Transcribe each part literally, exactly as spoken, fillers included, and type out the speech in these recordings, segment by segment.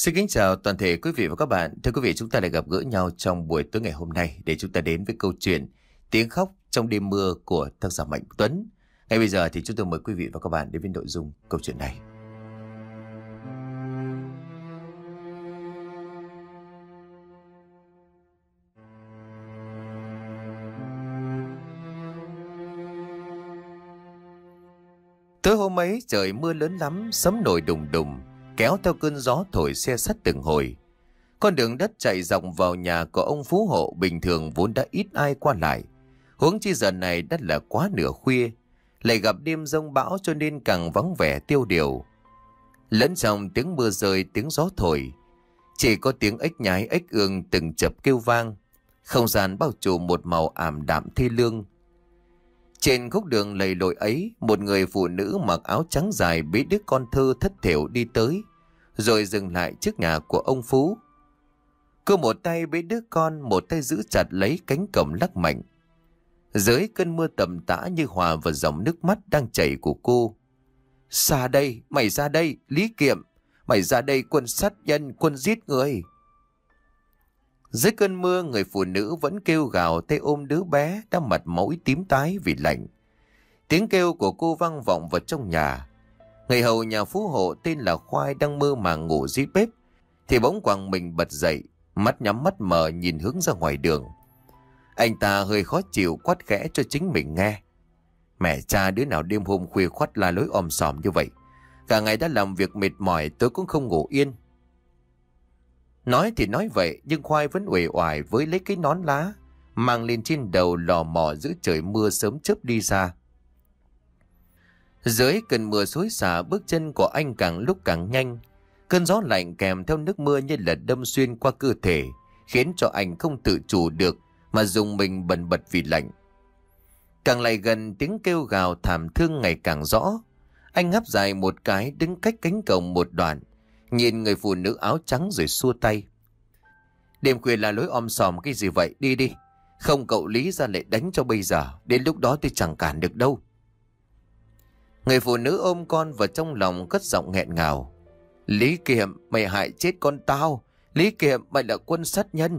Xin kính chào toàn thể quý vị và các bạn. Thưa quý vị, chúng ta lại gặp gỡ nhau trong buổi tối ngày hôm nay để chúng ta đến với câu chuyện Tiếng khóc trong đêm mưa của tác giả Mạnh Tuấn. Ngay bây giờ thì chúng tôi mời quý vị và các bạn đến với nội dung câu chuyện này. Tối hôm ấy trời mưa lớn lắm, sấm nổi đùng đùng, kéo theo cơn gió thổi xe sắt từng hồi. Con đường đất chạy dọc vào nhà của ông phú hộ bình thường vốn đã ít ai qua lại. Huống chi giờ này đã là quá nửa khuya, lại gặp đêm giông bão cho nên càng vắng vẻ tiêu điều. Lẫn trong tiếng mưa rơi, tiếng gió thổi, chỉ có tiếng ếch nhái ếch ương từng chập kêu vang. Không gian bao trùm một màu ảm đạm thê lương. Trên khúc đường lầy lội ấy, một người phụ nữ mặc áo trắng dài bế đứa con thơ thất thểu đi tới, rồi dừng lại trước nhà của ông Phú. Cô một tay bế đứa con, một tay giữ chặt lấy cánh cổng lắc mạnh. Dưới cơn mưa tầm tã như hòa vào dòng nước mắt đang chảy của cô. Ra đây, mày ra đây, Lý Kiệm, mày ra đây, quân sát nhân, quân giết người. Dưới cơn mưa, người phụ nữ vẫn kêu gào tay ôm đứa bé đã mặt mũi tím tái vì lạnh. Tiếng kêu của cô vang vọng vào trong nhà. Người hầu nhà phú hộ tên là Khoai đang mơ màng ngủ dưới bếp thì bỗng quàng mình bật dậy, mắt nhắm mắt mở nhìn hướng ra ngoài đường. Anh ta hơi khó chịu quát khẽ cho chính mình nghe. Mẹ cha đứa nào đêm hôm khuya khoắt la lối om sòm như vậy. Cả ngày đã làm việc mệt mỏi, tôi cũng không ngủ yên. Nói thì nói vậy, nhưng Khoai vẫn uể oải với lấy cái nón lá mang lên trên đầu, lò mò giữa trời mưa sớm chớp đi ra. Dưới cơn mưa xối xả, bước chân của anh càng lúc càng nhanh. Cơn gió lạnh kèm theo nước mưa như là đâm xuyên qua cơ thể, khiến cho anh không tự chủ được mà dùng mình bần bật vì lạnh. Càng lại gần, tiếng kêu gào thảm thương ngày càng rõ. Anh ngáp dài một cái, đứng cách cánh cổng một đoạn, nhìn người phụ nữ áo trắng rồi xua tay. Đêm khuya là lối om sòm cái gì vậy, đi đi. Không cậu Lý ra lại đánh cho bây giờ, đến lúc đó tôi chẳng cản được đâu. Người phụ nữ ôm con vào trong lòng cất giọng nghẹn ngào. Lý Kiệm, mày hại chết con tao. Lý Kiệm, mày là quân sát nhân.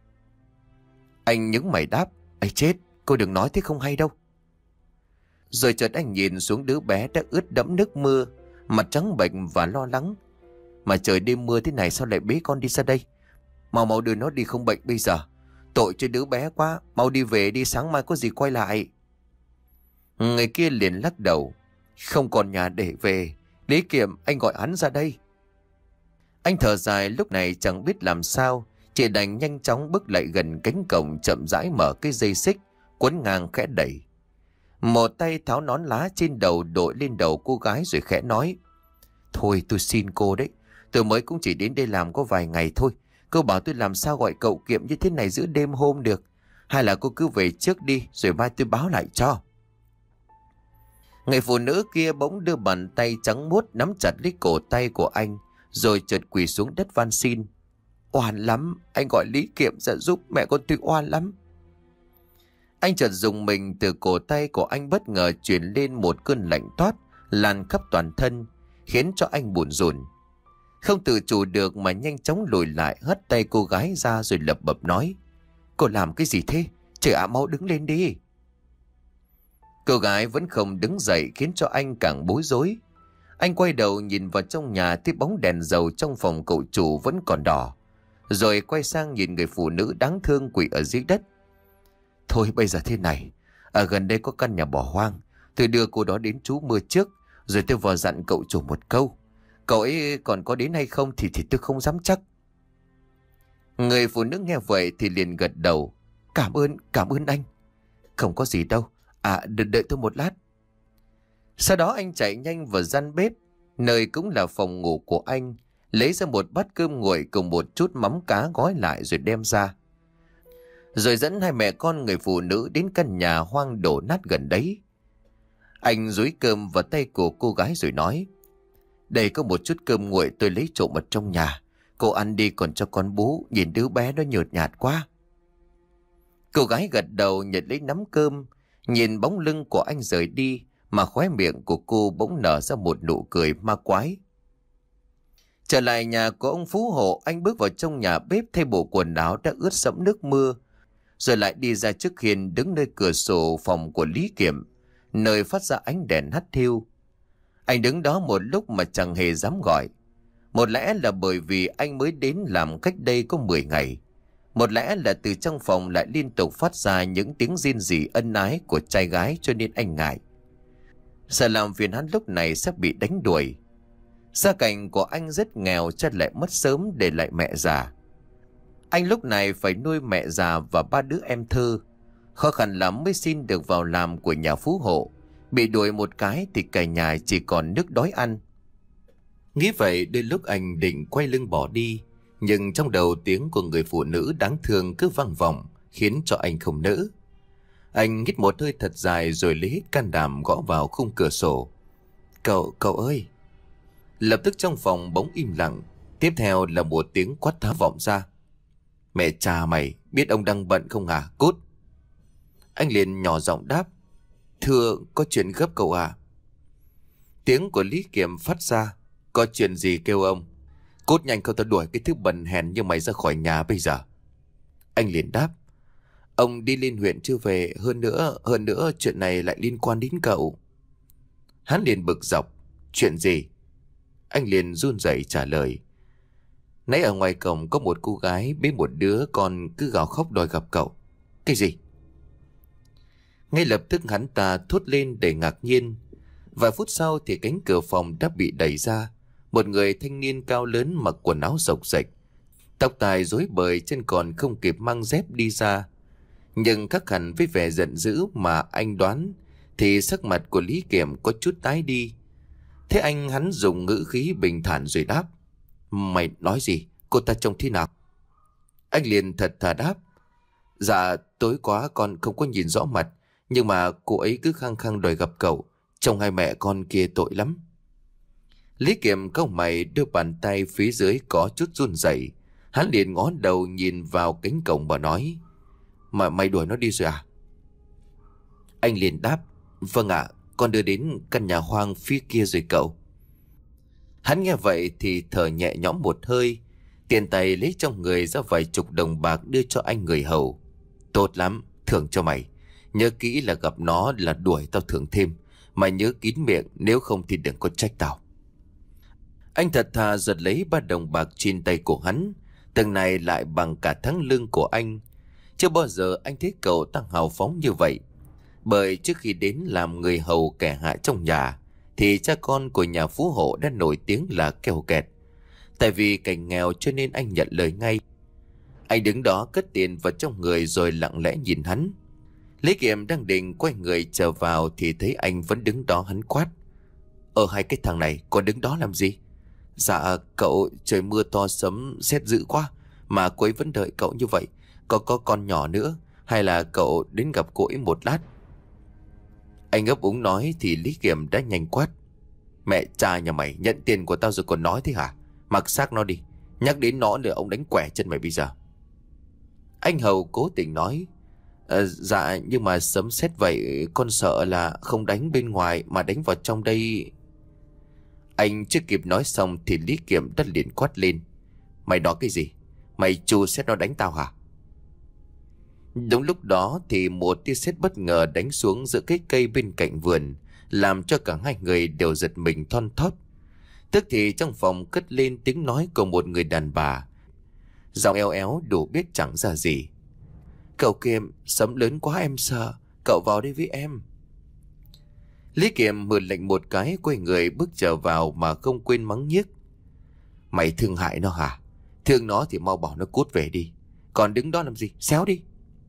Anh nhướng mày đáp. Ây chết, cô đừng nói thế không hay đâu. Rồi chợt anh nhìn xuống đứa bé đã ướt đẫm nước mưa, mặt trắng bệch và lo lắng. Mà trời đêm mưa thế này sao lại bế con đi ra đây? Mau mau đưa nó đi không bệnh bây giờ. Tội cho đứa bé quá, mau đi về đi, sáng mai có gì quay lại. Người kia liền lắc đầu. Không còn nhà để về. Lý Kiệm, anh gọi hắn ra đây. Anh thở dài lúc này chẳng biết làm sao, chỉ đành nhanh chóng bước lại gần cánh cổng, chậm rãi mở cái dây xích quấn ngang khẽ đẩy. Một tay tháo nón lá trên đầu đội lên đầu cô gái rồi khẽ nói. Thôi tôi xin cô đấy, tôi mới cũng chỉ đến đây làm có vài ngày thôi. Cô bảo tôi làm sao gọi cậu Kiệm như thế này giữa đêm hôm được. Hay là cô cứ về trước đi, rồi mai tôi báo lại cho. Người phụ nữ kia bỗng đưa bàn tay trắng muốt nắm chặt lấy cổ tay của anh, rồi chợt quỳ xuống đất van xin. Oan lắm, anh gọi Lý Kiệm ra giúp, mẹ con tôi oan lắm. Anh chợt dùng mình, từ cổ tay của anh bất ngờ truyền lên một cơn lạnh toát lan khắp toàn thân, khiến cho anh buồn rùn. Không tự chủ được mà nhanh chóng lùi lại, hất tay cô gái ra rồi lẩm bẩm nói. Cô làm cái gì thế? Trời ạ, mau đứng lên đi. Cô gái vẫn không đứng dậy, khiến cho anh càng bối rối. Anh quay đầu nhìn vào trong nhà, thấy bóng đèn dầu trong phòng cậu chủ vẫn còn đỏ. Rồi quay sang nhìn người phụ nữ đáng thương quỳ ở dưới đất. Thôi bây giờ thế này, ở gần đây có căn nhà bỏ hoang, tôi đưa cô đó đến trú mưa trước, rồi tôi vào dặn cậu chủ một câu. Cậu ấy còn có đến hay không thì, thì tôi không dám chắc. Người phụ nữ nghe vậy thì liền gật đầu. Cảm ơn, cảm ơn anh. Không có gì đâu, à đợi, đợi tôi một lát. Sau đó anh chạy nhanh vào gian bếp, nơi cũng là phòng ngủ của anh, lấy ra một bát cơm nguội cùng một chút mắm cá gói lại rồi đem ra. Rồi dẫn hai mẹ con người phụ nữ đến căn nhà hoang đổ nát gần đấy. Anh dúi cơm vào tay của cô gái rồi nói. Đây có một chút cơm nguội tôi lấy trộm ở trong nhà. Cô ăn đi còn cho con bú, nhìn đứa bé nó nhợt nhạt quá. Cô gái gật đầu nhận lấy nắm cơm, nhìn bóng lưng của anh rời đi mà khóe miệng của cô bỗng nở ra một nụ cười ma quái. Trở lại nhà của ông Phú Hộ, anh bước vào trong nhà bếp thay bộ quần áo đã ướt sẫm nước mưa, rồi lại đi ra trước hiên đứng nơi cửa sổ phòng của Lý Kiểm, nơi phát ra ánh đèn hắt hiu. Anh đứng đó một lúc mà chẳng hề dám gọi. Một lẽ là bởi vì anh mới đến làm cách đây có mười ngày. Một lẽ là từ trong phòng lại liên tục phát ra những tiếng rên rỉ ân ái của trai gái cho nên anh ngại. Sợ làm phiền hắn lúc này sẽ bị đánh đuổi. Gia cảnh của anh rất nghèo, cha lại mất sớm để lại mẹ già. Anh lúc này phải nuôi mẹ già và ba đứa em thơ. Khó khăn lắm mới xin được vào làm của nhà Phú Hộ. Bị đuổi một cái thì cả nhà chỉ còn nước đói ăn. Nghĩ vậy đôi lúc anh định quay lưng bỏ đi, nhưng trong đầu tiếng của người phụ nữ đáng thương cứ vang vọng, khiến cho anh không nỡ. Anh hít một hơi thật dài rồi lấy hết can đảm gõ vào khung cửa sổ. Cậu, cậu ơi! Lập tức trong phòng bỗng im lặng. Tiếp theo là một tiếng quát tháo vọng ra. Mẹ cha mày, biết ông đang bận không hả? Cút! Anh liền nhỏ giọng đáp. Thưa, có chuyện gấp cậu à? Tiếng của Lý Kiểm phát ra. Có chuyện gì kêu ông? Cút nhanh, không tao đuổi cái thứ bần hèn như mày ra khỏi nhà bây giờ. Anh liền đáp. Ông đi lên huyện chưa về, hơn nữa, hơn nữa chuyện này lại liên quan đến cậu. Hắn liền bực dọc. Chuyện gì? Anh liền run rẩy trả lời. Nãy ở ngoài cổng có một cô gái bế một đứa con cứ gào khóc đòi gặp cậu. Cái gì? Ngay lập tức hắn ta thốt lên đầy ngạc nhiên. Vài phút sau thì cánh cửa phòng đã bị đẩy ra. Một người thanh niên cao lớn mặc quần áo rộc rạch, tóc tai rối bời, chân còn không kịp mang dép đi ra. Nhưng khác hẳn với vẻ giận dữ mà anh đoán, thì sắc mặt của Lý Kiểm có chút tái đi. Thế anh hắn dùng ngữ khí bình thản rồi đáp. Mày nói gì? Cô ta trông thế nào? Anh liền thật thà đáp. Dạ tối quá con không có nhìn rõ mặt, nhưng mà cô ấy cứ khăng khăng đòi gặp cậu. Trông hai mẹ con kia tội lắm. Lý Kiểm cau mày, đưa bàn tay phía dưới có chút run rẩy. Hắn liền ngó đầu nhìn vào cánh cổng và nói. Mà mày đuổi nó đi rồi à? Anh liền đáp. Vâng ạ, con đưa đến căn nhà hoang phía kia rồi cậu. Hắn nghe vậy thì thở nhẹ nhõm một hơi. Tiền tay lấy trong người ra vài chục đồng bạc đưa cho anh người hầu. Tốt lắm, thưởng cho mày. Nhớ kỹ là gặp nó là đuổi tao thưởng thêm. Mày nhớ kín miệng, nếu không thì đừng có trách tao. Anh thật thà giật lấy ba đồng bạc trên tay của hắn. Từng này lại bằng cả tháng lương của anh. Chưa bao giờ anh thấy cậu tăng hào phóng như vậy. Bởi trước khi đến làm người hầu kẻ hạ trong nhà, thì cha con của nhà Phú Hộ đã nổi tiếng là keo kẹt. Tại vì cảnh nghèo cho nên anh nhận lời ngay. Anh đứng đó cất tiền vào trong người rồi lặng lẽ nhìn hắn. Lý Kiểm đang định quay người trở vào thì thấy anh vẫn đứng đó. Hắn quát. Ở hai cái thằng này còn đứng đó làm gì? Dạ cậu, trời mưa to sấm sét dữ quá mà cô ấy vẫn đợi cậu như vậy. Có có con nhỏ nữa, hay là cậu đến gặp cô ấy một lát? Anh ấp úng nói thì Lý Kiểm đã nhanh quát. Mẹ cha nhà mày nhận tiền của tao rồi còn nói thế hả? Mặc xác nó đi, nhắc đến nó nữa ông đánh quẻ chân mày bây giờ. Anh hầu cố tình nói. À, dạ nhưng mà sấm sét vậy con sợ là không đánh bên ngoài mà đánh vào trong đây. Anh chưa kịp nói xong thì Lý Kiểm đã liền quát lên. Mày nói cái gì? Mày chu xét nó đánh tao hả? Đúng lúc đó thì một tia sét bất ngờ đánh xuống giữa cái cây bên cạnh vườn, làm cho cả hai người đều giật mình thon thót. Tức thì trong phòng cất lên tiếng nói của một người đàn bà, giọng eo éo đủ biết chẳng ra gì. Cậu Kiểm, sấm lớn quá em sợ, cậu vào đây với em. Lý Kiểm mượn lệnh một cái, quay người bước trở vào mà không quên mắng nhiếc. Mày thương hại nó hả? Thương nó thì mau bỏ nó cút về đi. Còn đứng đó làm gì? Xéo đi.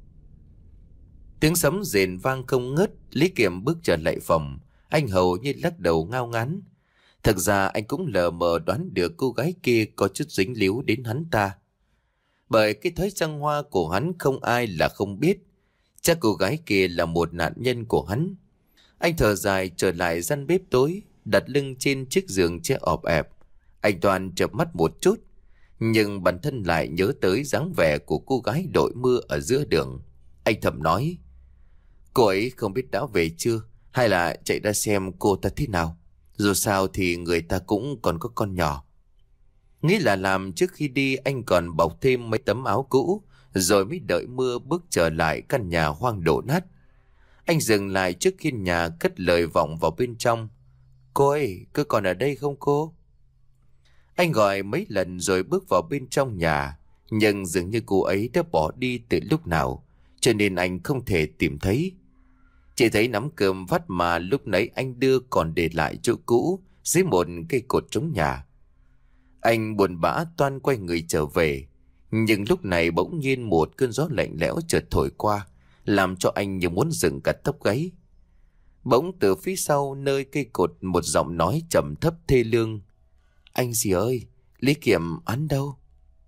Tiếng sấm rền vang không ngớt. Lý Kiểm bước trở lại phòng. Anh hầu như lắc đầu ngao ngán. Thực ra anh cũng lờ mờ đoán được cô gái kia có chút dính líu đến hắn ta. Bởi cái thói trăng hoa của hắn không ai là không biết. Chắc cô gái kia là một nạn nhân của hắn. Anh thở dài trở lại gian bếp tối, đặt lưng trên chiếc giường che ọp ẹp. Anh toàn chợp mắt một chút, nhưng bản thân lại nhớ tới dáng vẻ của cô gái đội mưa ở giữa đường. Anh thầm nói, cô ấy không biết đã về chưa, hay là chạy ra xem cô ta thế nào. Dù sao thì người ta cũng còn có con nhỏ. Nghĩ là làm trước khi đi anh còn bọc thêm mấy tấm áo cũ, rồi mới đợi mưa bước trở lại căn nhà hoang đổ nát. Anh dừng lại trước hiên nhà cất lời vọng vào bên trong. Cô ơi, cứ còn ở đây không cô? Anh gọi mấy lần rồi bước vào bên trong nhà, nhưng dường như cô ấy đã bỏ đi từ lúc nào, cho nên anh không thể tìm thấy. Chỉ thấy nắm cơm vắt mà lúc nãy anh đưa còn để lại chỗ cũ dưới một cây cột trống nhà. Anh buồn bã toan quay người trở về, nhưng lúc này bỗng nhiên một cơn gió lạnh lẽo chợt thổi qua, làm cho anh như muốn dựng cả tóc gáy. Bỗng từ phía sau nơi cây cột một giọng nói trầm thấp thê lương. Anh gì ơi, Lý Kiểm hắn đâu?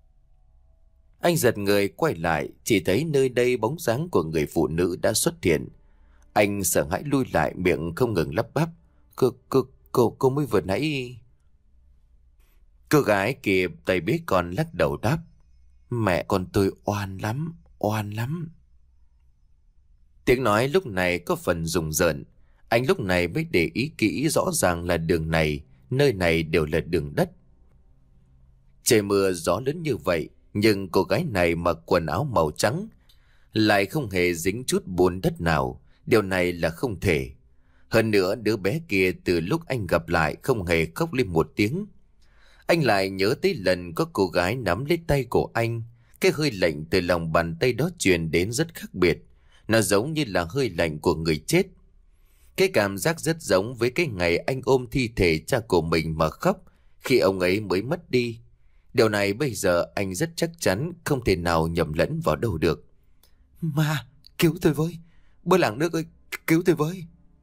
Anh giật người quay lại, chỉ thấy nơi đây bóng dáng của người phụ nữ đã xuất hiện. Anh sợ hãi lui lại, miệng không ngừng lắp bắp. Cô, cô, cô, cô mới vừa nãy... Cô gái kịp tay bế con lắc đầu đáp. Mẹ con tôi oan lắm, oan lắm. Tiếng nói lúc này có phần rùng rợn. Anh lúc này mới để ý kỹ, rõ ràng là đường này, nơi này đều là đường đất. Trời mưa gió lớn như vậy, nhưng cô gái này mặc quần áo màu trắng, lại không hề dính chút bùn đất nào. Điều này là không thể. Hơn nữa đứa bé kia từ lúc anh gặp lại không hề khóc lên một tiếng. Anh lại nhớ tới lần có cô gái nắm lấy tay của anh. Cái hơi lạnh từ lòng bàn tay đó truyền đến rất khác biệt. Nó giống như là hơi lạnh của người chết. Cái cảm giác rất giống với cái ngày anh ôm thi thể cha của mình mà khóc khi ông ấy mới mất đi. Điều này bây giờ anh rất chắc chắn không thể nào nhầm lẫn vào đâu được. Ma, cứu tôi với! Bơ làng nước ơi, cứu tôi với!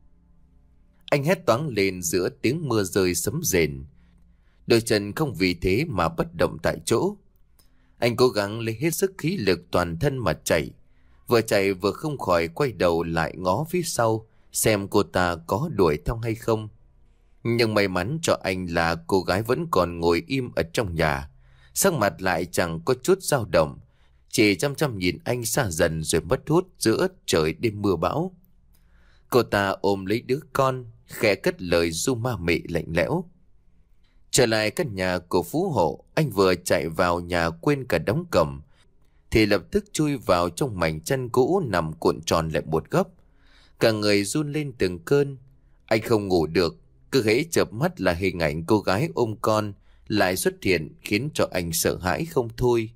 Anh hét toáng lên giữa tiếng mưa rơi sấm rền. Đôi chân không vì thế mà bất động tại chỗ. Anh cố gắng lấy hết sức khí lực toàn thân mà chạy. Vừa chạy vừa không khỏi quay đầu lại ngó phía sau, xem cô ta có đuổi theo hay không. Nhưng may mắn cho anh là cô gái vẫn còn ngồi im ở trong nhà, sắc mặt lại chẳng có chút dao động, chỉ chăm chăm nhìn anh xa dần rồi mất hút giữa trời đêm mưa bão. Cô ta ôm lấy đứa con, khẽ cất lời ru ma mị lạnh lẽo. Trở lại căn nhà của phú hộ, anh vừa chạy vào nhà quên cả đóng cổng, thì lập tức chui vào trong mảnh chăn cũ nằm cuộn tròn lại một góc. Cả người run lên từng cơn. Anh không ngủ được, cứ hễ chợp mắt là hình ảnh cô gái ôm con lại xuất hiện, khiến cho anh sợ hãi không thôi.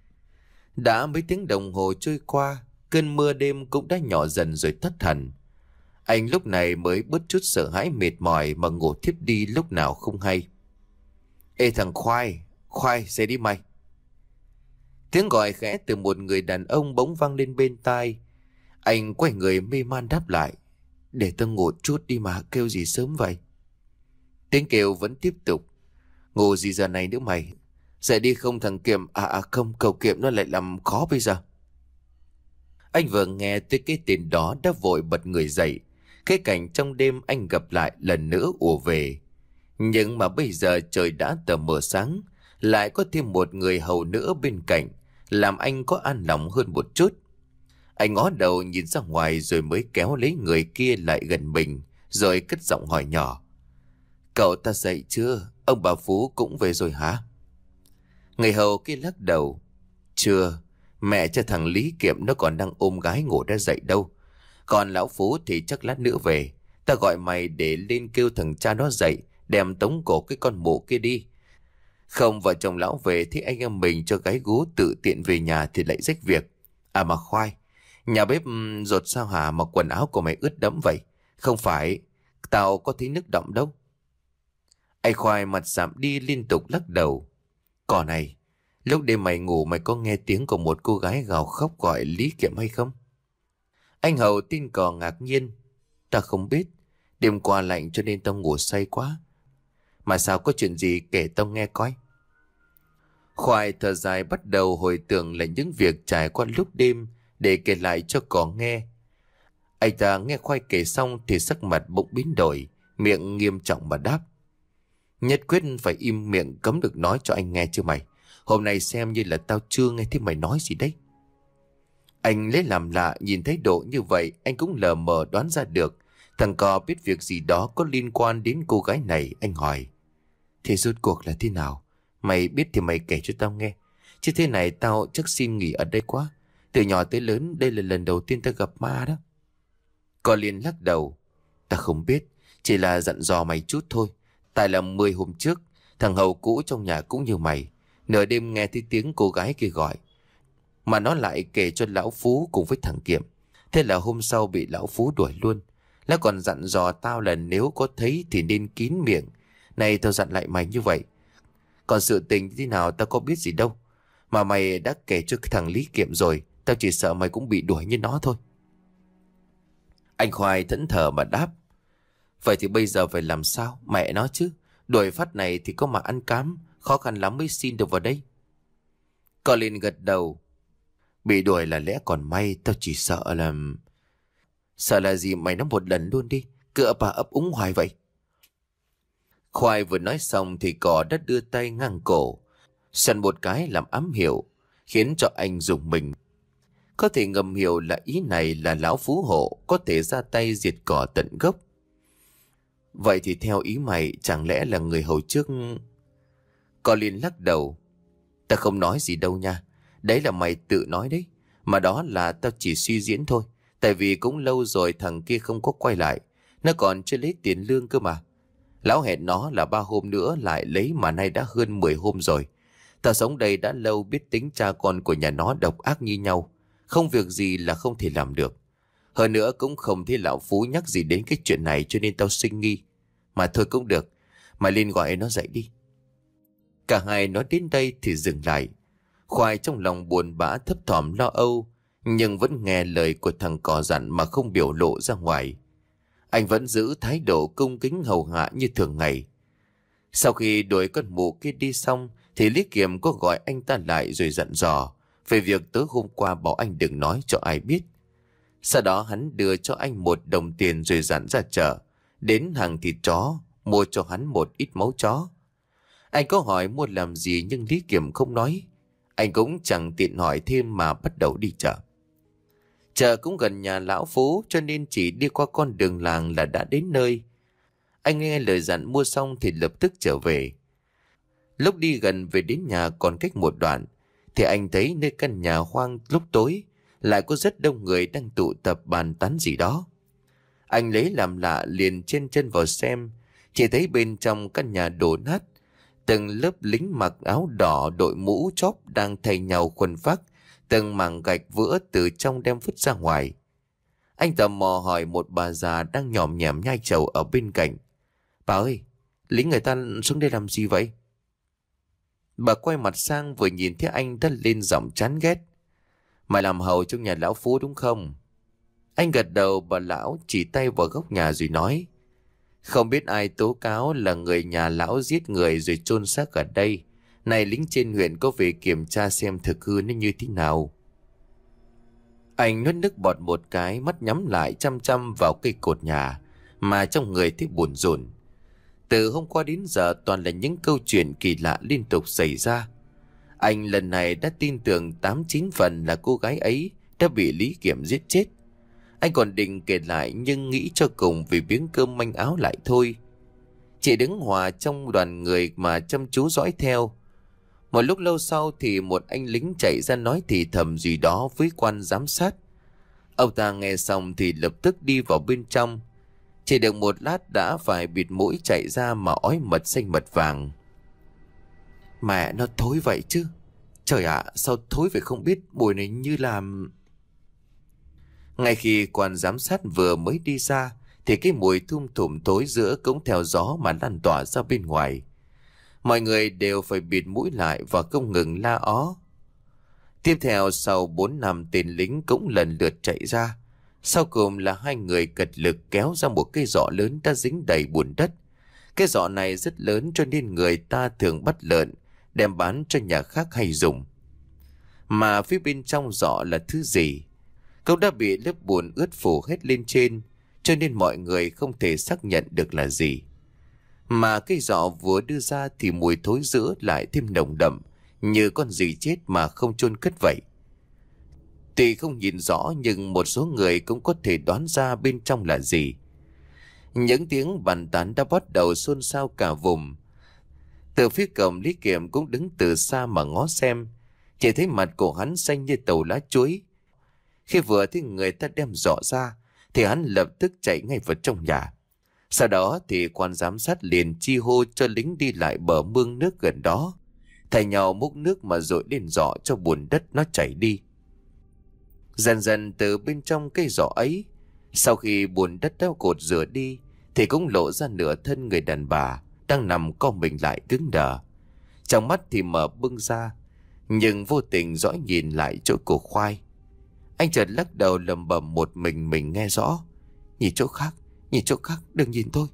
Đã mấy tiếng đồng hồ trôi qua, cơn mưa đêm cũng đã nhỏ dần rồi tắt hẳn. Anh lúc này mới bớt chút sợ hãi mệt mỏi mà ngủ thiếp đi lúc nào không hay. Ê thằng Khoai, Khoai dậy đi mày. Tiếng gọi khẽ từ một người đàn ông bỗng vang lên bên tai. Anh quay người mê man đáp lại. Để tao ngủ chút đi mà, kêu gì sớm vậy? Tiếng kêu vẫn tiếp tục. Ngủ gì giờ này nữa mày? Dậy đi không thằng Kiệm. À à không, cậu Kiệm nó lại làm khó bây giờ. Anh vừa nghe tới cái tên đó đã vội bật người dậy. Cái cảnh trong đêm anh gặp lại lần nữa ùa về. Nhưng mà bây giờ trời đã tờ mờ sáng, lại có thêm một người hầu nữa bên cạnh, làm anh có an lòng hơn một chút. Anh ngó đầu nhìn ra ngoài rồi mới kéo lấy người kia lại gần mình, rồi cất giọng hỏi nhỏ. Cậu ta dậy chưa? Ông bà Phú cũng về rồi hả? Người hầu kia lắc đầu. Chưa, mẹ cho thằng Lý Kiệm nó còn đang ôm gái ngủ đã dậy đâu. Còn lão Phú thì chắc lát nữa về. Ta gọi mày để lên kêu thằng cha nó dậy, đem tống cổ cái con mụ kia đi. Không vợ chồng lão về thì anh em mình cho gái gú tự tiện về nhà thì lại rách việc. À mà Khoai, nhà bếp rột sao hả mà quần áo của mày ướt đẫm vậy? Không phải, tao có thấy nước đọng đâu. Anh Khoai mặt sạm đi liên tục lắc đầu. Cỏ này, lúc đêm mày ngủ mày có nghe tiếng của một cô gái gào khóc gọi Lý Kiệm hay không? Anh Hầu tin cò ngạc nhiên. Ta không biết, đêm qua lạnh cho nên tao ngủ say quá. Mà sao có chuyện gì kể tao nghe coi. Khoai thở dài bắt đầu hồi tưởng lại những việc trải qua lúc đêm để kể lại cho cỏ nghe. Anh ta nghe Khoai kể xong thì sắc mặt bỗng biến đổi, miệng nghiêm trọng mà đáp. Nhất quyết phải im miệng, cấm được nói cho anh nghe chứ mày. Hôm nay xem như là tao chưa nghe thấy mày nói gì đấy. Anh lấy làm lạ, nhìn thấy độ như vậy anh cũng lờ mờ đoán ra được thằng cò biết việc gì đó có liên quan đến cô gái này. Anh hỏi, thế rốt cuộc là thế nào? Mày biết thì mày kể cho tao nghe. Chứ thế này tao chắc xin nghỉ ở đây quá. Từ nhỏ tới lớn đây là lần đầu tiên tao gặp ma đó. Colin lắc đầu. Tao không biết. Chỉ là dặn dò mày chút thôi. Tại là mười hôm trước, thằng hầu cũ trong nhà cũng như mày. Nửa đêm nghe thấy tiếng cô gái kia gọi. Mà nó lại kể cho lão Phú cùng với thằng Kiểm. Thế là hôm sau bị lão Phú đuổi luôn. Nó còn dặn dò tao là nếu có thấy thì nên kín miệng. Này tao dặn lại mày như vậy. Còn sự tình thế nào tao có biết gì đâu. Mà mày đã kể cho thằng Lý Kiểm rồi. Tao chỉ sợ mày cũng bị đuổi như nó thôi. Anh Khoai thẫn thờ mà đáp. Vậy thì bây giờ phải làm sao? Mẹ nó chứ. Đuổi phát này thì có mà ăn cám. Khó khăn lắm mới xin được vào đây. Colin gật đầu. Bị đuổi là lẽ còn may. Tao chỉ sợ là... Sợ là gì mày nói một lần luôn đi. Cứ ấp à ấp úng hoài vậy. Khoai vừa nói xong thì cỏ đã đưa tay ngang cổ. Săn một cái làm ám hiệu. Khiến cho anh dùng mình. Có thể ngầm hiểu là ý này là lão Phú Hộ có thể ra tay diệt cỏ tận gốc. Vậy thì theo ý mày chẳng lẽ là người hầu trước... Colin lắc đầu. Ta không nói gì đâu nha. Đấy là mày tự nói đấy. Mà đó là tao chỉ suy diễn thôi. Tại vì cũng lâu rồi thằng kia không có quay lại. Nó còn chưa lấy tiền lương cơ mà. Lão hẹn nó là ba hôm nữa lại lấy mà nay đã hơn mười hôm rồi. Tao sống đây đã lâu biết tính cha con của nhà nó độc ác như nhau. Không việc gì là không thể làm được. Hơn nữa cũng không thấy lão Phú nhắc gì đến cái chuyện này cho nên tao sinh nghi. Mà thôi cũng được. Mày lên gọi nó dậy đi. Cả hai nói đến đây thì dừng lại. Khoai trong lòng buồn bã thấp thỏm lo âu. Nhưng vẫn nghe lời của thằng cỏ dặn mà không biểu lộ ra ngoài. Anh vẫn giữ thái độ cung kính hầu hạ như thường ngày. Sau khi đuổi con mụ kia đi xong thì Lý Kiểm có gọi anh ta lại rồi dặn dò về việc tối hôm qua bảo anh đừng nói cho ai biết. Sau đó hắn đưa cho anh một đồng tiền rồi dặn ra chợ, đến hàng thịt chó, mua cho hắn một ít máu chó. Anh có hỏi mua làm gì nhưng Lý Kiểm không nói. Anh cũng chẳng tiện hỏi thêm mà bắt đầu đi chợ. Chợ cũng gần nhà lão Phú cho nên chỉ đi qua con đường làng là đã đến nơi. Anh nghe lời dặn mua xong thì lập tức trở về. Lúc đi gần về đến nhà còn cách một đoạn thì anh thấy nơi căn nhà hoang lúc tối lại có rất đông người đang tụ tập bàn tán gì đó. Anh lấy làm lạ liền chen chân vào xem, chỉ thấy bên trong căn nhà đổ nát, từng lớp lính mặc áo đỏ đội mũ chóp đang thay nhau khuân vác, từng mảng gạch vữa từ trong đem vứt ra ngoài. Anh tò mò hỏi một bà già đang nhòm nhèm nhai trầu ở bên cạnh. Bà ơi, lính người ta xuống đây làm gì vậy? Bà quay mặt sang vừa nhìn thấy anh đã lên giọng chán ghét. Mày làm hầu trong nhà lão Phú đúng không? Anh gật đầu. Bà lão chỉ tay vào góc nhà rồi nói. Không biết ai tố cáo là người nhà lão giết người rồi chôn xác ở đây. Này lính trên huyện có về kiểm tra xem thực hư nó như thế nào. Anh nuốt nước bọt một cái, mắt nhắm lại chăm chăm vào cây cột nhà mà trong người thấy buồn rùn. Từ hôm qua đến giờ toàn là những câu chuyện kỳ lạ liên tục xảy ra. Anh lần này đã tin tưởng tám chín phần là cô gái ấy đã bị Lý Kiểm giết chết. Anh còn định kể lại nhưng nghĩ cho cùng vì miếng cơm manh áo lại thôi. Chỉ đứng hòa trong đoàn người mà chăm chú dõi theo. Một lúc lâu sau thì một anh lính chạy ra nói thì thầm gì đó với quan giám sát. Ông ta nghe xong thì lập tức đi vào bên trong. Chỉ được một lát đã phải bịt mũi chạy ra mà ói mật xanh mật vàng. Mẹ nó thối vậy chứ. Trời ạ, sao thối vậy không biết, mùi này như làm... Ngay khi quan giám sát vừa mới đi ra thì cái mùi thum thủm thối giữa cũng theo gió mà lan tỏa ra bên ngoài. Mọi người đều phải bịt mũi lại và không ngừng la ó. Tiếp theo sau bốn năm tên lính cũng lần lượt chạy ra. Sau cùng là hai người cật lực kéo ra một cây giỏ lớn đã dính đầy bùn đất. Cái giỏ này rất lớn cho nên người ta thường bắt lợn đem bán cho nhà khác hay dùng. Mà phía bên trong giỏ là thứ gì? Cậu đã bị lớp bùn ướt phủ hết lên trên cho nên mọi người không thể xác nhận được là gì. Mà cây giỏ vừa đưa ra thì mùi thối rữa lại thêm nồng đậm như con gì chết mà không chôn cất vậy. Tuy không nhìn rõ nhưng một số người cũng có thể đoán ra bên trong là gì. Những tiếng bàn tán đã bắt đầu xôn xao cả vùng. Từ phía cổng, Lý Kiểm cũng đứng từ xa mà ngó xem. Chỉ thấy mặt của hắn xanh như tàu lá chuối. Khi vừa thấy người ta đem giỏ ra thì hắn lập tức chạy ngay vào trong nhà. Sau đó thì quan giám sát liền chi hô cho lính đi lại bờ mương nước gần đó, thay nhau múc nước mà dội lên giỏ cho bùn đất nó chảy đi. Dần dần từ bên trong cây giỏ ấy, sau khi bùn đất đã cột rửa đi, thì cũng lộ ra nửa thân người đàn bà đang nằm co mình lại cứng đờ. Trong mắt thì mở bưng ra, nhưng vô tình dõi nhìn lại chỗ cổ khoai. Anh chợt lắc đầu lầm bầm một mình mình nghe rõ. Nhìn chỗ khác, nhìn chỗ khác, đừng nhìn tôi.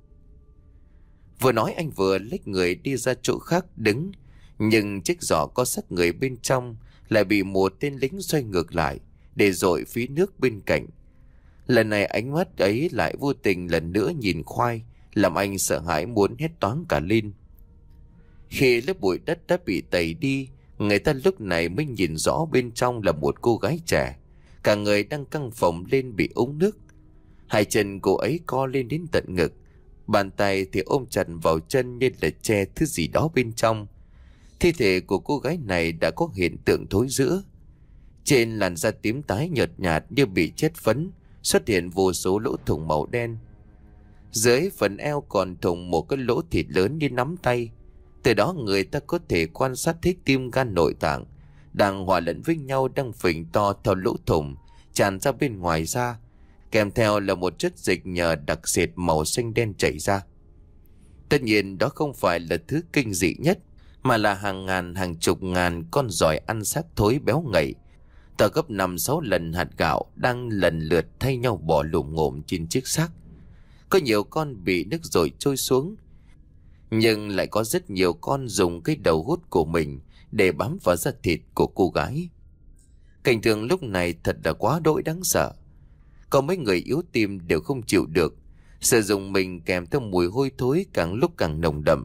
Vừa nói anh vừa lách người đi ra chỗ khác đứng, nhưng chiếc giỏ có xác người bên trong lại bị một tên lính xoay ngược lại để dội phí nước bên cạnh. Lần này ánh mắt ấy lại vô tình lần nữa nhìn khoai, làm anh sợ hãi muốn hét toáng cả lên. Khi lớp bụi đất đã bị tẩy đi, người ta lúc này mới nhìn rõ bên trong là một cô gái trẻ, cả người đang căng phồng lên bị úng nước. Hai chân cô ấy co lên đến tận ngực, bàn tay thì ôm chặt vào chân như là che thứ gì đó bên trong. Thi thể của cô gái này đã có hiện tượng thối rữa. Trên làn da tím tái nhợt nhạt như bị chết phấn, xuất hiện vô số lỗ thủng màu đen. Dưới phần eo còn thủng một cái lỗ thịt lớn như nắm tay. Từ đó người ta có thể quan sát thấy tim gan nội tạng đang hòa lẫn với nhau, đang phình to theo lỗ thủng tràn ra bên ngoài da, kèm theo là một chất dịch nhờ đặc sệt màu xanh đen chảy ra. Tất nhiên đó không phải là thứ kinh dị nhất, mà là hàng ngàn hàng chục ngàn con giòi ăn xác thối béo ngậy, to gấp năm sáu lần hạt gạo, đang lần lượt thay nhau bò lồm ngồm trên chiếc xác. Có nhiều con bị nước dội trôi xuống, nhưng lại có rất nhiều con dùng cái đầu hút của mình để bám vào da thịt của cô gái. Cảnh tượng lúc này thật là quá đỗi đáng sợ. Có mấy người yếu tim đều không chịu được, sử dụng mình kèm theo mùi hôi thối càng lúc càng nồng đậm.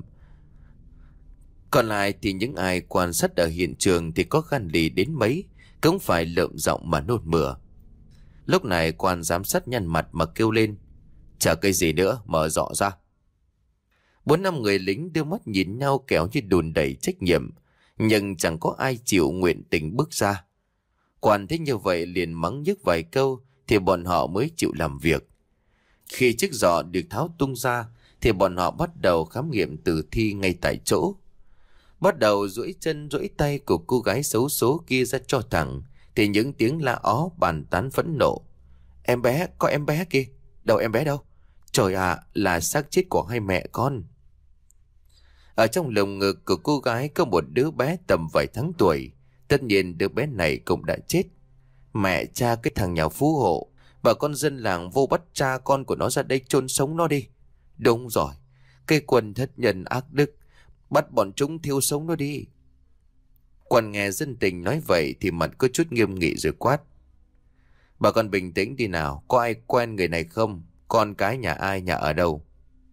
Còn lại thì những ai quan sát ở hiện trường thì có gan lì đến mấy cũng phải lợm giọng mà nôn mửa. Lúc này quan giám sát nhăn mặt mà kêu lên: "Chả cái gì nữa, mở giỏ ra." Bốn năm người lính đưa mắt nhìn nhau kéo như đùn đẩy trách nhiệm, nhưng chẳng có ai chịu nguyện tình bước ra. Quan thấy như vậy liền mắng nhức vài câu thì bọn họ mới chịu làm việc. Khi chiếc giỏ được tháo tung ra thì bọn họ bắt đầu khám nghiệm tử thi ngay tại chỗ. Bắt đầu duỗi chân duỗi tay của cô gái xấu số kia ra cho thẳng thì những tiếng la ó bàn tán phẫn nộ: "Em bé, có em bé kia, đâu em bé đâu? Trời ạ, là xác chết của hai mẹ con." Ở trong lồng ngực của cô gái có một đứa bé tầm vài tháng tuổi. Tất nhiên đứa bé này cũng đã chết. Mẹ cha cái thằng nhà phú hộ, bà con dân làng vô bắt cha con của nó ra đây chôn sống nó đi. Đúng rồi, cái quần thất nhân ác đức, bắt bọn chúng thiêu sống nó đi. Quan nghe dân tình nói vậy thì mặt có chút nghiêm nghị rồi quát: "Bà con bình tĩnh đi nào, có ai quen người này không? Con cái nhà ai, nhà ở đâu?"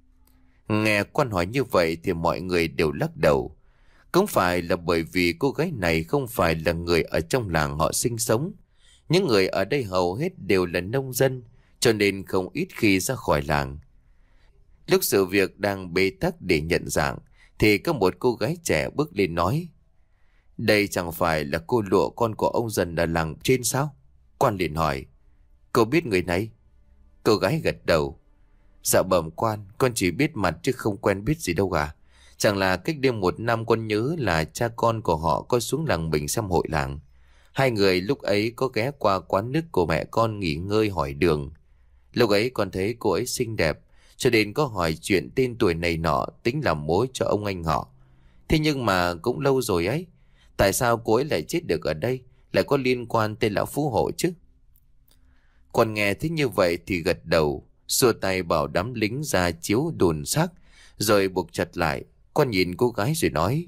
Nghe quan hỏi như vậy thì mọi người đều lắc đầu. Không phải là bởi vì cô gái này không phải là người ở trong làng họ sinh sống. Những người ở đây hầu hết đều là nông dân, cho nên không ít khi ra khỏi làng. Lúc sự việc đang bế tắc để nhận dạng thì có một cô gái trẻ bước lên nói: "Đây chẳng phải là cô Lụa, con của ông dần ở làng trên sao?" Quan liền hỏi: "Cô biết người này?" Cô gái gật đầu: "Dạ bẩm quan, con chỉ biết mặt chứ không quen biết gì đâu à. Chẳng là cách đây một năm con nhớ là cha con của họ có xuống làng mình xem hội làng. Hai người lúc ấy có ghé qua quán nước của mẹ con nghỉ ngơi hỏi đường. Lúc ấy con thấy cô ấy xinh đẹp, cho nên có hỏi chuyện tên tuổi này nọ, tính làm mối cho ông anh họ. Thế nhưng mà cũng lâu rồi ấy, tại sao cô ấy lại chết được ở đây, lại có liên quan tên lão phú hộ chứ?" Quan nghe thấy như vậy thì gật đầu, xua tay bảo đám lính ra chiếu đồn xác rồi buộc chặt lại. Quan nhìn cô gái rồi nói: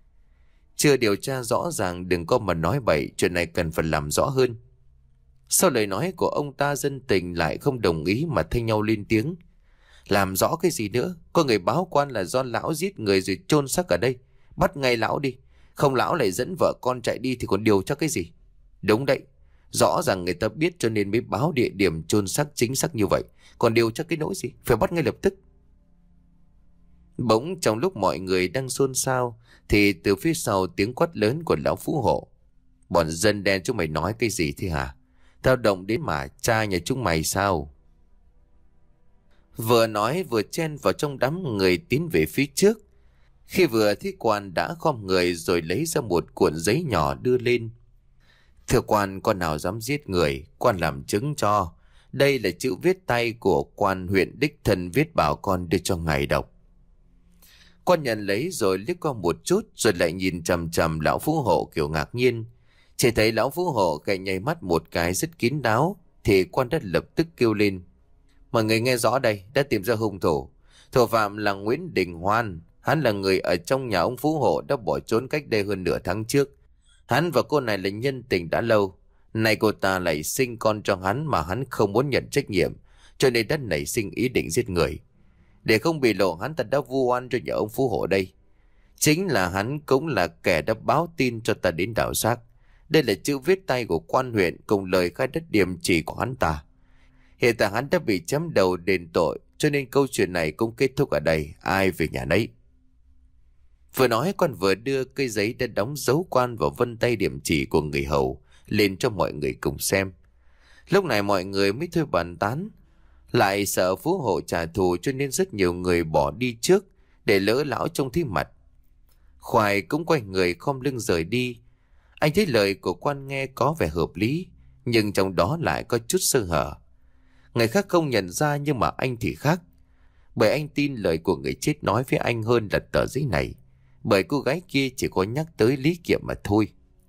"Chưa điều tra rõ ràng, đừng có mà nói bậy, chuyện này cần phải làm rõ hơn." Sau lời nói của ông ta, dân tình lại không đồng ý mà thay nhau lên tiếng: "Làm rõ cái gì nữa? Có người báo quan là do lão giết người rồi chôn xác ở đây, bắt ngay lão đi. Không lão lại dẫn vợ con chạy đi thì còn điều tra cái gì?" "Đúng đấy, rõ ràng người ta biết cho nên mới báo địa điểm chôn xác chính xác như vậy, còn điều tra cái nỗi gì, phải bắt ngay lập tức." Bỗng trong lúc mọi người đang xôn xao thì từ phía sau tiếng quát lớn của lão phú hộ: "Bọn dân đen chúng mày nói cái gì thế hả? Tao động đến mà cha nhà chúng mày sao?" Vừa nói vừa chen vào trong đám người tiến về phía trước. Khi vừa thấy quan đã khom người rồi lấy ra một cuộn giấy nhỏ đưa lên. "Thưa quan, con nào dám giết người, quan làm chứng cho. Đây là chữ viết tay của quan huyện đích thân viết bảo con đưa cho ngài đọc." Quan nhận lấy rồi liếc qua một chút rồi lại nhìn chằm chằm lão phú hộ kiểu ngạc nhiên. Chỉ thấy lão phú hộ gậy nháy mắt một cái rất kín đáo thì quan đã lập tức kêu lên: "Mọi người nghe rõ đây, đã tìm ra hung thủ. Thủ phạm là Nguyễn Đình Hoan. Hắn là người ở trong nhà ông phú hộ đã bỏ trốn cách đây hơn nửa tháng trước. Hắn và cô này là nhân tình đã lâu. Này cô ta lại sinh con cho hắn mà hắn không muốn nhận trách nhiệm, cho nên đã nảy sinh ý định giết người. Để không bị lộ, hắn ta đã vu oan cho nhà ông phú hộ đây. Chính là hắn cũng là kẻ đã báo tin cho ta đến đảo xác. Đây là chữ viết tay của quan huyện cùng lời khai đất điểm chỉ của hắn ta. Hiện tại hắn đã bị chém đầu đền tội, cho nên câu chuyện này cũng kết thúc ở đây, ai về nhà nấy." Vừa nói quan vừa đưa cây giấy đã đóng dấu quan vào vân tay điểm chỉ của người hầu lên cho mọi người cùng xem. Lúc này mọi người mới thôi bàn tán. Lại sợ phú hộ trả thù cho nên rất nhiều người bỏ đi trước để lỡ lão trông thấy mặt. Khoài cũng quay người khom lưng rời đi. Anh thấy lời của quan nghe có vẻ hợp lý, nhưng trong đó lại có chút sơ hở. Người khác không nhận ra nhưng mà anh thì khác. Bởi anh tin lời của người chết nói với anh hơn là tờ giấy này. Bởi cô gái kia chỉ có nhắc tới Lý Kiệm mà thôi.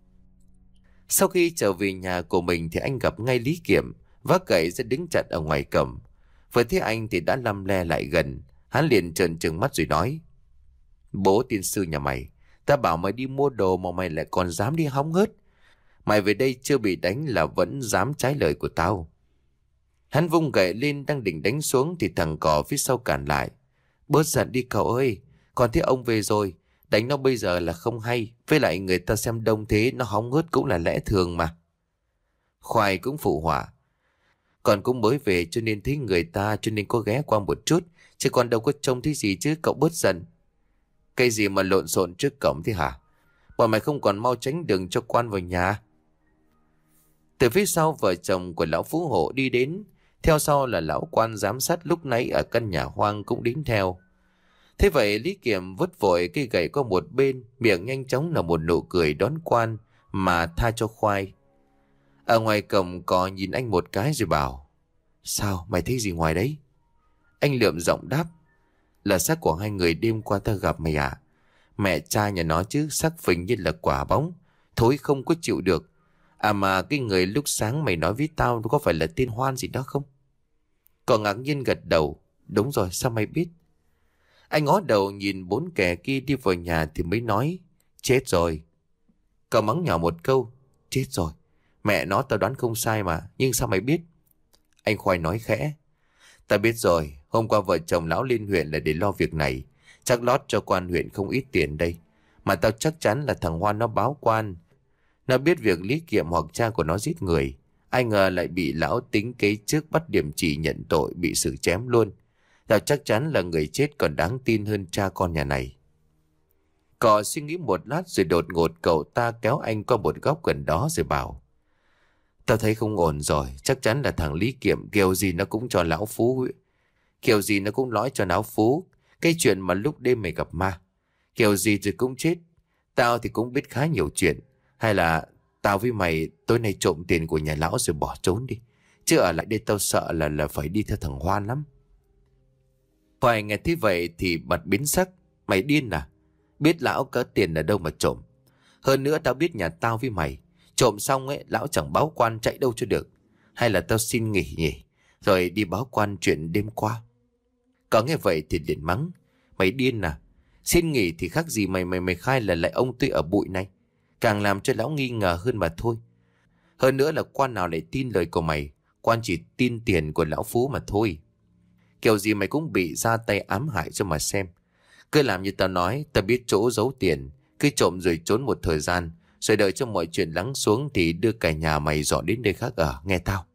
Sau khi trở về nhà của mình thì anh gặp ngay Lý Kiệm, vác gậy ra đứng chặn ở ngoài cổng. Vừa thấy anh thì đã lăm le lại gần. Hắn liền trợn trừng mắt rồi nói: "Bố tiên sư nhà mày, ta bảo mày đi mua đồ mà mày lại còn dám đi hóng hớt. Mày về đây chưa bị đánh là vẫn dám trái lời của tao." Hắn vung gậy lên đang định đánh xuống thì thằng cỏ phía sau cản lại: "Bớt giận đi cậu ơi, con thấy ông về rồi. Đánh nó bây giờ là không hay. Với lại người ta xem đông thế, nó hóng hớt cũng là lẽ thường mà." Khoai cũng phụ họa: "Con cũng mới về cho nên thấy người ta, cho nên có ghé qua một chút. Chứ con đâu có trông thấy gì chứ, cậu bớt giận." "Cái gì mà lộn xộn trước cổng thế hả? Bọn mày không còn mau tránh đường cho quan vào nhà." Từ phía sau vợ chồng của lão phú hộ đi đến. Theo sau là lão quan giám sát lúc nãy ở căn nhà hoang cũng đến theo. Thế vậy Lý Kiệm vứt vội cây gậy qua một bên, miệng nhanh chóng là một nụ cười đón quan mà tha cho Khoai. Ở ngoài cổng có nhìn anh một cái rồi bảo: "Sao, mày thấy gì ngoài đấy?" Anh lượm giọng đáp: "Là xác của hai người đêm qua ta gặp mày à? Mẹ cha nhà nó chứ, xác phình như là quả bóng, thối không có chịu được. À mà cái người lúc sáng mày nói với tao có phải là tên Hoan gì đó không?" Cậu ngạc nhiên gật đầu: "Đúng rồi, sao mày biết?" Anh ngó đầu nhìn bốn kẻ kia đi vào nhà thì mới nói: "Chết rồi." Cậu mắng nhỏ một câu: "Chết rồi, mẹ nó tao đoán không sai mà, nhưng sao mày biết?" Anh Khoai nói khẽ: "Ta biết rồi, hôm qua vợ chồng lão lên huyện là để lo việc này. Chắc lót cho quan huyện không ít tiền đây. Mà tao chắc chắn là thằng Hoan nó báo quan. Nó biết việc Lý Kiệm hoặc cha của nó giết người. Ai ngờ lại bị lão tính kế trước bắt điểm chỉ nhận tội, bị xử chém luôn. Tao chắc chắn là người chết còn đáng tin hơn cha con nhà này." Cọ suy nghĩ một lát rồi đột ngột cậu ta kéo anh qua một góc gần đó rồi bảo: "Tao thấy không ổn rồi, chắc chắn là thằng Lý Kiệm kiểu gì nó cũng cho lão Phú. Kiểu gì nó cũng nói cho lão Phú cái chuyện mà lúc đêm mày gặp ma. Kiểu gì rồi cũng chết. Tao thì cũng biết khá nhiều chuyện. Hay là tao với mày tối nay trộm tiền của nhà lão rồi bỏ trốn đi. Chứ ở lại đây tao sợ là là phải đi theo thằng Hoan lắm." Hoài nghe thế vậy thì mặt biến sắc: "Mày điên à? Biết lão có tiền ở đâu mà trộm. Hơn nữa tao biết nhà tao với mày. Trộm xong ấy, lão chẳng báo quan chạy đâu cho được. Hay là tao xin nghỉ nhỉ, rồi đi báo quan chuyện đêm qua." Có nghe vậy thì liền mắng: "Mày điên à? Xin nghỉ thì khác gì mày mày mày khai là lại ông Tươi ở bụi này. Càng làm cho lão nghi ngờ hơn mà thôi. Hơn nữa là quan nào lại tin lời của mày. Quan chỉ tin tiền của lão Phú mà thôi. Kiểu gì mày cũng bị ra tay ám hại cho mà xem. Cứ làm như tao nói, tao biết chỗ giấu tiền. Cứ trộm rồi trốn một thời gian, rồi đợi cho mọi chuyện lắng xuống thì đưa cả nhà mày dọn đến nơi khác ở, nghe tao."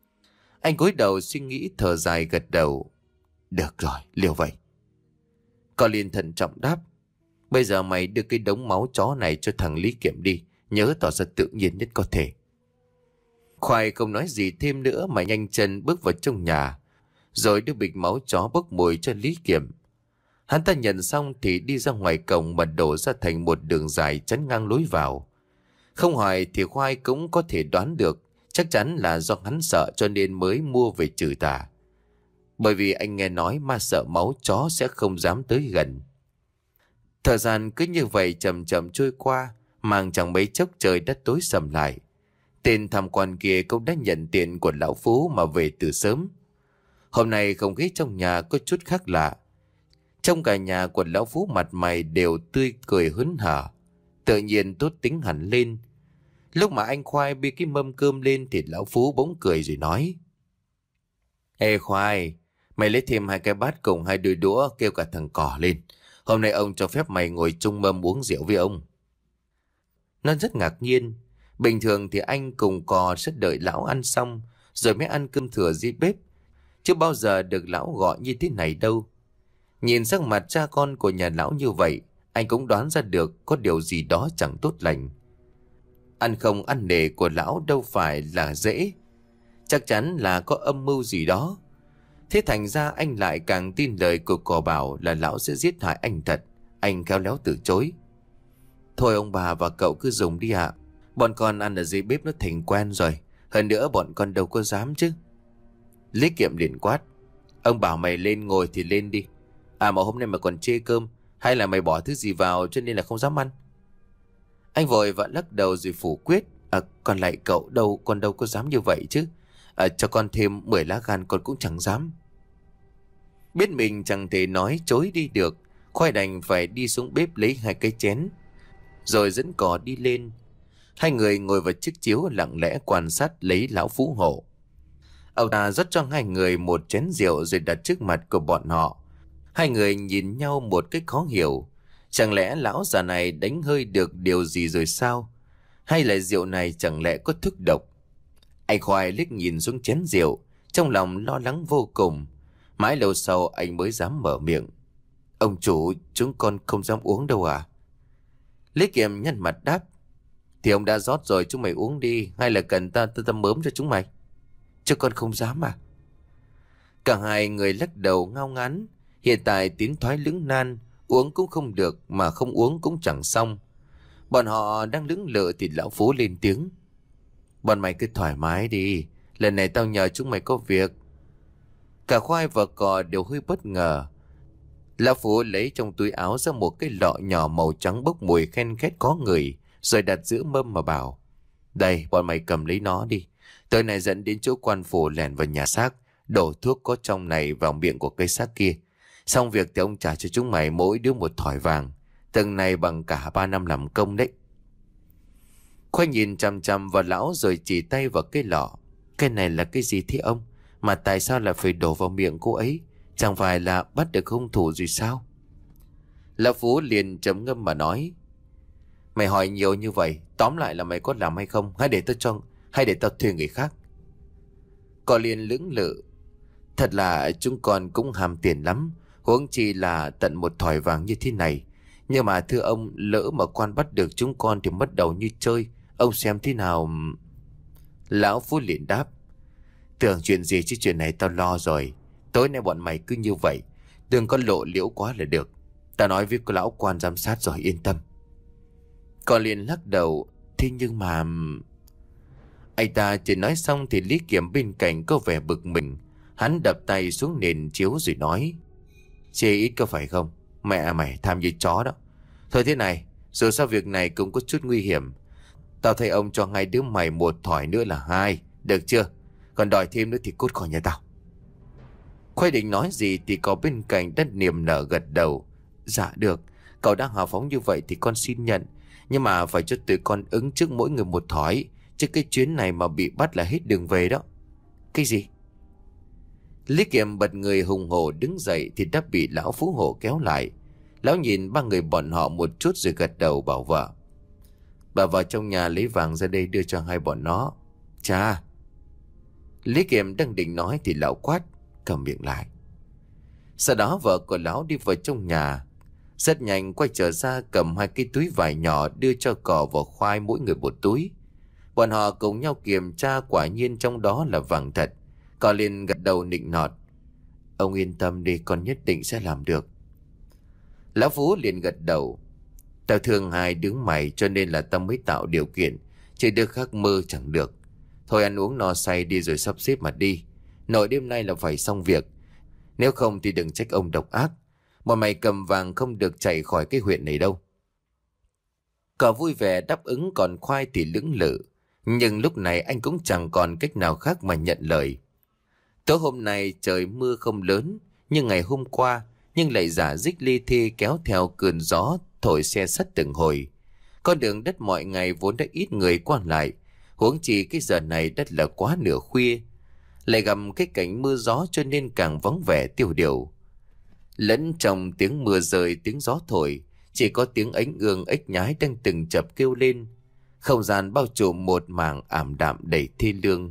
Anh cúi đầu suy nghĩ thở dài gật đầu: "Được rồi, liều vậy." Cò liền thận trọng đáp. Bây giờ mày đưa cái đống máu chó này cho thằng Lý Kiểm đi. Nhớ tỏ ra tự nhiên nhất có thể. Khoai không nói gì thêm nữa mà nhanh chân bước vào trong nhà, rồi đưa bịch máu chó bốc mùi cho Lý Kiểm. Hắn ta nhận xong thì đi ra ngoài cổng mà đổ ra thành một đường dài chắn ngang lối vào. Không hỏi thì Khoai cũng có thể đoán được, chắc chắn là do hắn sợ cho nên mới mua về trừ tà. Bởi vì anh nghe nói ma sợ máu chó sẽ không dám tới gần. Thời gian cứ như vậy chậm chậm trôi qua, mang chẳng mấy chốc trời đất tối sầm lại. Tên tham quan kia cũng đã nhận tiền của lão Phú mà về từ sớm. Hôm nay không khí trong nhà có chút khác lạ. Trong cả nhà của lão Phú mặt mày đều tươi cười hớn hở, tự nhiên tốt tính hẳn lên. Lúc mà anh Khoai bê cái mâm cơm lên thì lão Phú bỗng cười rồi nói. Ê Khoai, mày lấy thêm hai cái bát cùng hai đôi đũa, kêu cả thằng Cỏ lên. Hôm nay ông cho phép mày ngồi chung mâm uống rượu với ông. Nó rất ngạc nhiên. Bình thường thì anh cùng Cò sẽ đợi lão ăn xong rồi mới ăn cơm thừa dưới bếp, chứ bao giờ được lão gọi như thế này đâu. Nhìn sắc mặt cha con của nhà lão như vậy, anh cũng đoán ra được có điều gì đó chẳng tốt lành. Ăn không ăn nể của lão đâu phải là dễ, chắc chắn là có âm mưu gì đó. Thế thành ra anh lại càng tin lời của Cò bảo là lão sẽ giết hại anh thật. Anh khéo léo từ chối. Thôi ông bà và cậu cứ dùng đi ạ. Bọn con ăn ở dưới bếp nó thành quen rồi. Hơn nữa bọn con đâu có dám chứ. Lý Kiệm liền quát. Ông bảo mày lên ngồi thì lên đi. À mà hôm nay mày còn chê cơm, hay là mày bỏ thứ gì vào cho nên là không dám ăn? Anh vội vã lắc đầu rồi phủ quyết. À còn lại cậu đâu, con đâu có dám như vậy chứ. À, cho con thêm mười lá gan con cũng chẳng dám. Biết mình chẳng thể nói chối đi được, Khoai đành phải đi xuống bếp lấy hai cái chén, rồi dẫn Cò đi lên. Hai người ngồi vào chiếc chiếu lặng lẽ quan sát lấy lão Phú hộ. Ông ta rót cho hai người một chén rượu rồi đặt trước mặt của bọn họ. Hai người nhìn nhau một cách khó hiểu. Chẳng lẽ lão già này đánh hơi được điều gì rồi sao? Hay là rượu này chẳng lẽ có thức độc? Anh Khoai liếc nhìn xuống chén rượu, trong lòng lo lắng vô cùng. Mãi lâu sau anh mới dám mở miệng. Ông chủ, chúng con không dám uống đâu à? Lý Kiệm nhăn mặt đáp. Thì ông đã rót rồi, chúng mày uống đi. Hay là cần ta ta, ta mớm cho chúng mày? Chứ con không dám à? Cả hai người lắc đầu ngao ngán. Hiện tại tiến thoái lưỡng nan, uống cũng không được mà không uống cũng chẳng xong. Bọn họ đang lưỡng lự thì lão Phú lên tiếng. Bọn mày cứ thoải mái đi, lần này tao nhờ chúng mày có việc. Cả Khoai và Cò đều hơi bất ngờ. Lão Phú lấy trong túi áo ra một cái lọ nhỏ màu trắng bốc mùi khen khét có người, rồi đặt giữa mâm mà bảo. Đây, bọn mày cầm lấy nó đi. Tối nay dẫn đến chỗ quan phủ lẻn vào nhà xác, đổ thuốc có trong này vào miệng của cây xác kia. Xong việc thì ông trả cho chúng mày mỗi đứa một thỏi vàng. Từng này bằng cả ba năm làm công đấy. Khoai nhìn chằm chằm vào lão rồi chỉ tay vào cái lọ. Cái này là cái gì thế ông? Mà tại sao lại phải đổ vào miệng cô ấy? Chẳng phải là bắt được hung thủ gì sao? Lão Phú liền trầm ngâm mà nói. Mày hỏi nhiều như vậy, tóm lại là mày có làm hay không? Hay để tao cho, hay để tao thuê người khác? Cò liền lưỡng lự. Thật là chúng con cũng ham tiền lắm, huống chi là tận một thỏi vàng như thế này. Nhưng mà thưa ông, lỡ mà quan bắt được chúng con thì mất đầu như chơi. Ông xem thế nào? Lão Phú liền đáp. Tưởng chuyện gì chứ chuyện này tao lo rồi. Tối nay bọn mày cứ như vậy, đừng có lộ liễu quá là được. Tao nói với lão quan giám sát rồi, yên tâm. Còn liền lắc đầu. Thế nhưng mà... Anh ta chỉ nói xong thì Lý Kiểm bên cạnh có vẻ bực mình. Hắn đập tay xuống nền chiếu rồi nói. Chê ít có phải không? Mẹ mày tham như chó đó. Thôi thế này, dù sao việc này cũng có chút nguy hiểm. Tao thấy ông cho hai đứa mày một thỏi nữa là hai. Được chưa? Còn đòi thêm nữa thì cút khỏi nhà tao. Khoai định nói gì thì có bên cạnh đất niềm nở gật đầu. Dạ được, cậu đang hào phóng như vậy thì con xin nhận. Nhưng mà phải cho tụi con ứng trước mỗi người một thỏi. Chứ cái chuyến này mà bị bắt là hết đường về đó. Cái gì? Lý Kiệm bật người hùng hổ đứng dậy thì đã bị lão Phú Hộ kéo lại. Lão nhìn ba người bọn họ một chút rồi gật đầu bảo vợ. Bà vào trong nhà lấy vàng ra đây đưa cho hai bọn nó. Chà. Lý Kiệm đang định nói thì lão quát, cầm miệng lại. Sau đó vợ của lão đi vào trong nhà. Rất nhanh quay trở ra cầm hai cái túi vải nhỏ đưa cho Cò và Khoai mỗi người một túi. Bọn họ cùng nhau kiểm tra, quả nhiên trong đó là vàng thật. Cò liền gật đầu nịnh nọt. Ông yên tâm đi, con nhất định sẽ làm được. Lão Phú liền gật đầu. Tao thương hai đứa mày cho nên là tao mới tạo điều kiện, chứ đứa khác mơ chẳng được. Thôi ăn uống no say đi rồi sắp xếp mà đi. Nội đêm nay là phải xong việc. Nếu không thì đừng trách ông độc ác. Bọn mày cầm vàng không được chạy khỏi cái huyện này đâu. Cò vui vẻ đáp ứng, còn Khoai thì lưỡng lự. Nhưng lúc này anh cũng chẳng còn cách nào khác mà nhận lời. Tối hôm nay trời mưa không lớn, nhưng ngày hôm qua nhưng lại rả rích li thi kéo theo cơn gió thổi xe sắt từng hồi. Con đường đất mọi ngày vốn đã ít người qua lại, huống chi cái giờ này đất là quá nửa khuya, lại gặp cái cảnh mưa gió cho nên càng vắng vẻ tiêu điều. Lẫn trong tiếng mưa rơi, tiếng gió thổi, chỉ có tiếng ánh ương ếch nhái đang từng chập kêu lên. Không gian bao trùm một mảng ảm đạm đầy thê lương.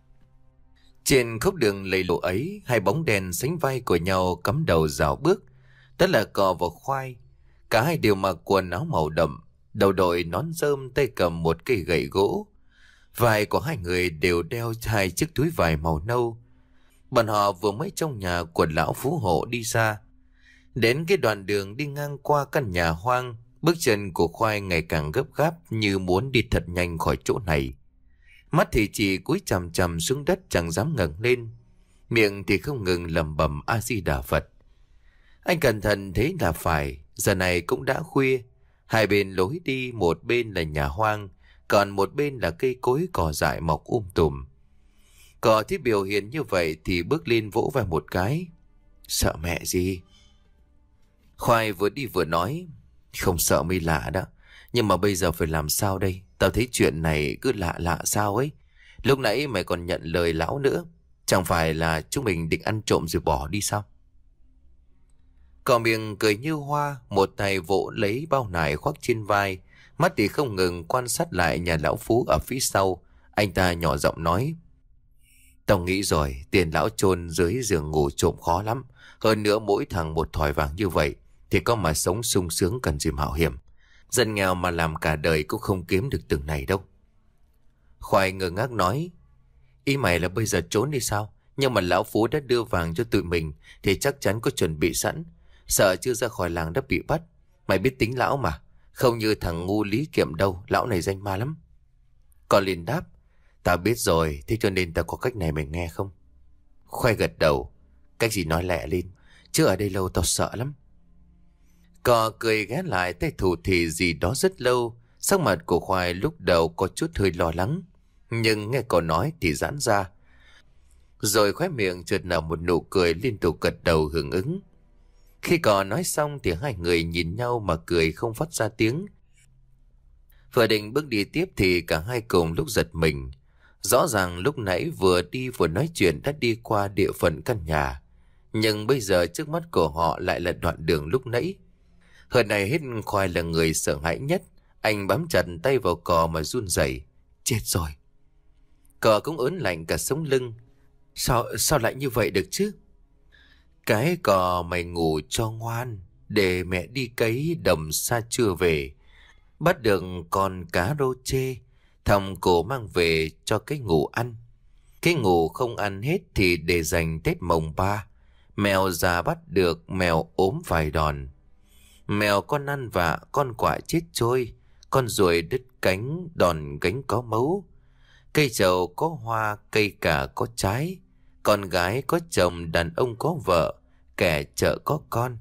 Trên khúc đường lầy lộ ấy, hai bóng đèn sánh vai của nhau cắm đầu rào bước. Đó là Cò và Khoai. Cả hai đều mặc quần áo màu đậm, đầu đội nón rơm, tay cầm một cây gậy gỗ. Vai của hai người đều đeo hai chiếc túi vải màu nâu. Bọn họ vừa mới trong nhà của lão Phú Hộ đi ra. Đến cái đoạn đường đi ngang qua căn nhà hoang, bước chân của Khoai ngày càng gấp gáp như muốn đi thật nhanh khỏi chỗ này. Mắt thì chỉ cúi chằm chằm xuống đất chẳng dám ngẩng lên, miệng thì không ngừng lẩm bẩm A Di Đà Phật. Anh cẩn thận thấy là phải, giờ này cũng đã khuya. Hai bên lối đi, một bên là nhà hoang, còn một bên là cây cối cỏ dại mọc um tùm. Cò thấy biểu hiện như vậy thì bước lên vỗ vai một cái. Sợ mẹ gì? Khoai vừa đi vừa nói. Không sợ mới lạ đó. Nhưng mà bây giờ phải làm sao đây? Tao thấy chuyện này cứ lạ lạ sao ấy. Lúc nãy mày còn nhận lời lão nữa. Chẳng phải là chúng mình định ăn trộm rồi bỏ đi sao? Cò miệng cười như hoa, một tay vỗ lấy bao nải khoác trên vai, mắt thì không ngừng quan sát lại nhà lão Phú ở phía sau. Anh ta nhỏ giọng nói. Tao nghĩ rồi, tiền lão chôn dưới giường ngủ trộm khó lắm. Hơn nữa mỗi thằng một thỏi vàng như vậy thì có mà sống sung sướng cần gì mạo hiểm. Dân nghèo mà làm cả đời cũng không kiếm được từng này đâu. Khoai ngơ ngác nói. Ý mày là bây giờ trốn đi sao? Nhưng mà lão Phú đã đưa vàng cho tụi mình thì chắc chắn có chuẩn bị sẵn. Sợ chưa ra khỏi làng đã bị bắt. Mày biết tính lão mà. Không như thằng ngu Lý Kiệm đâu. Lão này danh ma lắm. Con liền đáp. Tao biết rồi. Thế cho nên tao có cách này mày nghe không? Khoai gật đầu. Cách gì nói lẹ lên. Chứ ở đây lâu tao sợ lắm. Cò cười ghé lại tay thủ thì gì đó rất lâu. Sắc mặt của Khoai lúc đầu có chút hơi lo lắng. Nhưng nghe cậu nói thì giãn ra. Rồi khóe miệng chợt nở một nụ cười liên tục gật đầu hưởng ứng. Khi cò nói xong thì hai người nhìn nhau mà cười không phát ra tiếng. Vừa định bước đi tiếp thì cả hai cùng lúc giật mình. Rõ ràng lúc nãy vừa đi vừa nói chuyện đã đi qua địa phận căn nhà. Nhưng bây giờ trước mắt của họ lại là đoạn đường lúc nãy. Hơn này hết Khoai là người sợ hãi nhất. Anh bám chặt tay vào cò mà run rẩy. Chết rồi. Cò cũng ớn lạnh cả sống lưng. Sao, sao lại như vậy được chứ? Cái cò mày ngủ cho ngoan. Để mẹ đi cấy đồng xa trưa về. Bắt được con cá rô chê. Thòng cổ mang về cho cái ngủ ăn. Cái ngủ không ăn hết thì để dành Tết mồng ba. Mèo già bắt được, mèo ốm vài đòn. Mèo con ăn vạ, con quạ chết trôi. Con ruồi đứt cánh, đòn gánh có mấu. Cây trầu có hoa, cây cà có trái. Con gái có chồng, đàn ông có vợ. Kẻ chợ có con.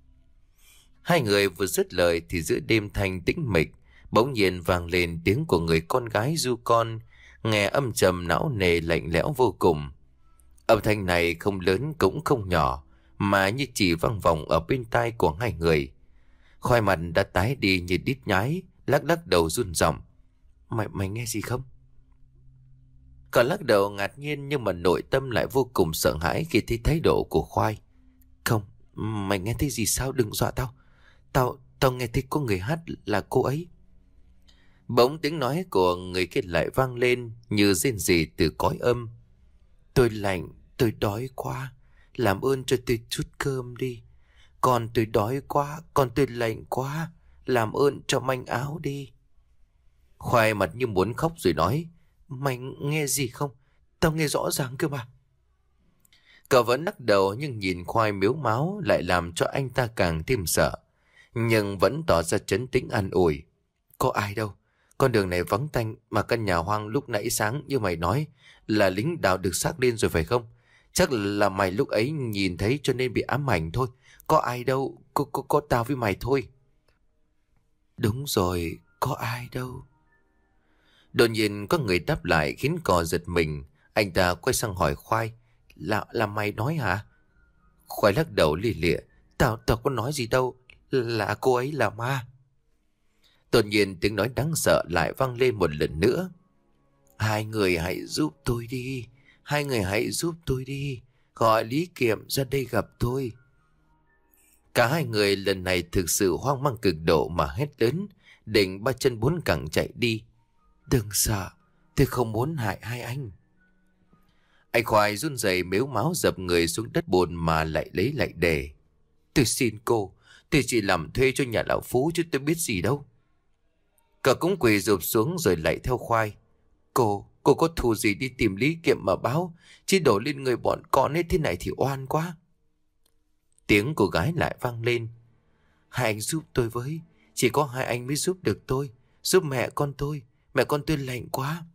Hai người vừa dứt lời thì giữa đêm thanh tĩnh mịch, bỗng nhiên vang lên tiếng của người con gái ru con, nghe âm trầm não nề lạnh lẽo vô cùng. Âm thanh này không lớn cũng không nhỏ, mà như chỉ vang vọng ở bên tai của hai người. Khoai mặt đã tái đi như đít nhái, lắc lắc đầu run rẩy. Mày, mày nghe gì không? Cả lắc đầu ngạc nhiên nhưng mà nội tâm lại vô cùng sợ hãi khi thấy thái độ của Khoai. Không, mày nghe thấy gì sao? Đừng dọa tao. Tao, tao nghe thấy có người hát là cô ấy. Bỗng tiếng nói của người kia lại vang lên như rên rỉ từ cõi âm. Tôi lạnh, tôi đói quá. Làm ơn cho tôi chút cơm đi. Con tôi đói quá, con tôi lạnh quá, làm ơn cho manh áo đi. Khoai mặt như muốn khóc rồi nói, mày nghe gì không? Tao nghe rõ ràng cơ mà. Cậu vẫn lắc đầu nhưng nhìn Khoai miếu máu lại làm cho anh ta càng thêm sợ. Nhưng vẫn tỏ ra trấn tĩnh an ủi. Có ai đâu, con đường này vắng tanh mà căn nhà hoang lúc nãy sáng như mày nói là lính đào được xác lên rồi phải không? Chắc là mày lúc ấy nhìn thấy cho nên bị ám ảnh thôi. Có ai đâu, có, có, có tao với mày thôi. Đúng rồi, có ai đâu. Đột nhiên có người đáp lại khiến cò giật mình. Anh ta quay sang hỏi Khoai. Là, là mày nói hả? Khoai lắc đầu lì lịa. Tao, tao có nói gì đâu. Là cô ấy là ma. Đột nhiên tiếng nói đáng sợ lại vang lên một lần nữa. Hai người hãy giúp tôi đi. Hai người hãy giúp tôi đi. Gọi Lý Kiệm ra đây gặp tôi. Cả hai người lần này thực sự hoang mang cực độ mà hét lớn, định ba chân bốn cẳng chạy đi. Đừng sợ, tôi không muốn hại hai anh. Anh Khoai run rẩy mếu máo dập người xuống đất bùn mà lại lấy lại đề. Tôi xin cô, tôi chỉ làm thuê cho nhà lão Phú chứ tôi biết gì đâu. Cả cũng quỳ rụp xuống rồi lại theo Khoai. Cô, cô có thù gì đi tìm Lý Kiệm mà báo, chứ đổ lên người bọn con ấy thế này thì oan quá. Tiếng cô gái lại vang lên. Hai anh giúp tôi với, chỉ có hai anh mới giúp được tôi, giúp mẹ con tôi, mẹ con tôi lạnh quá.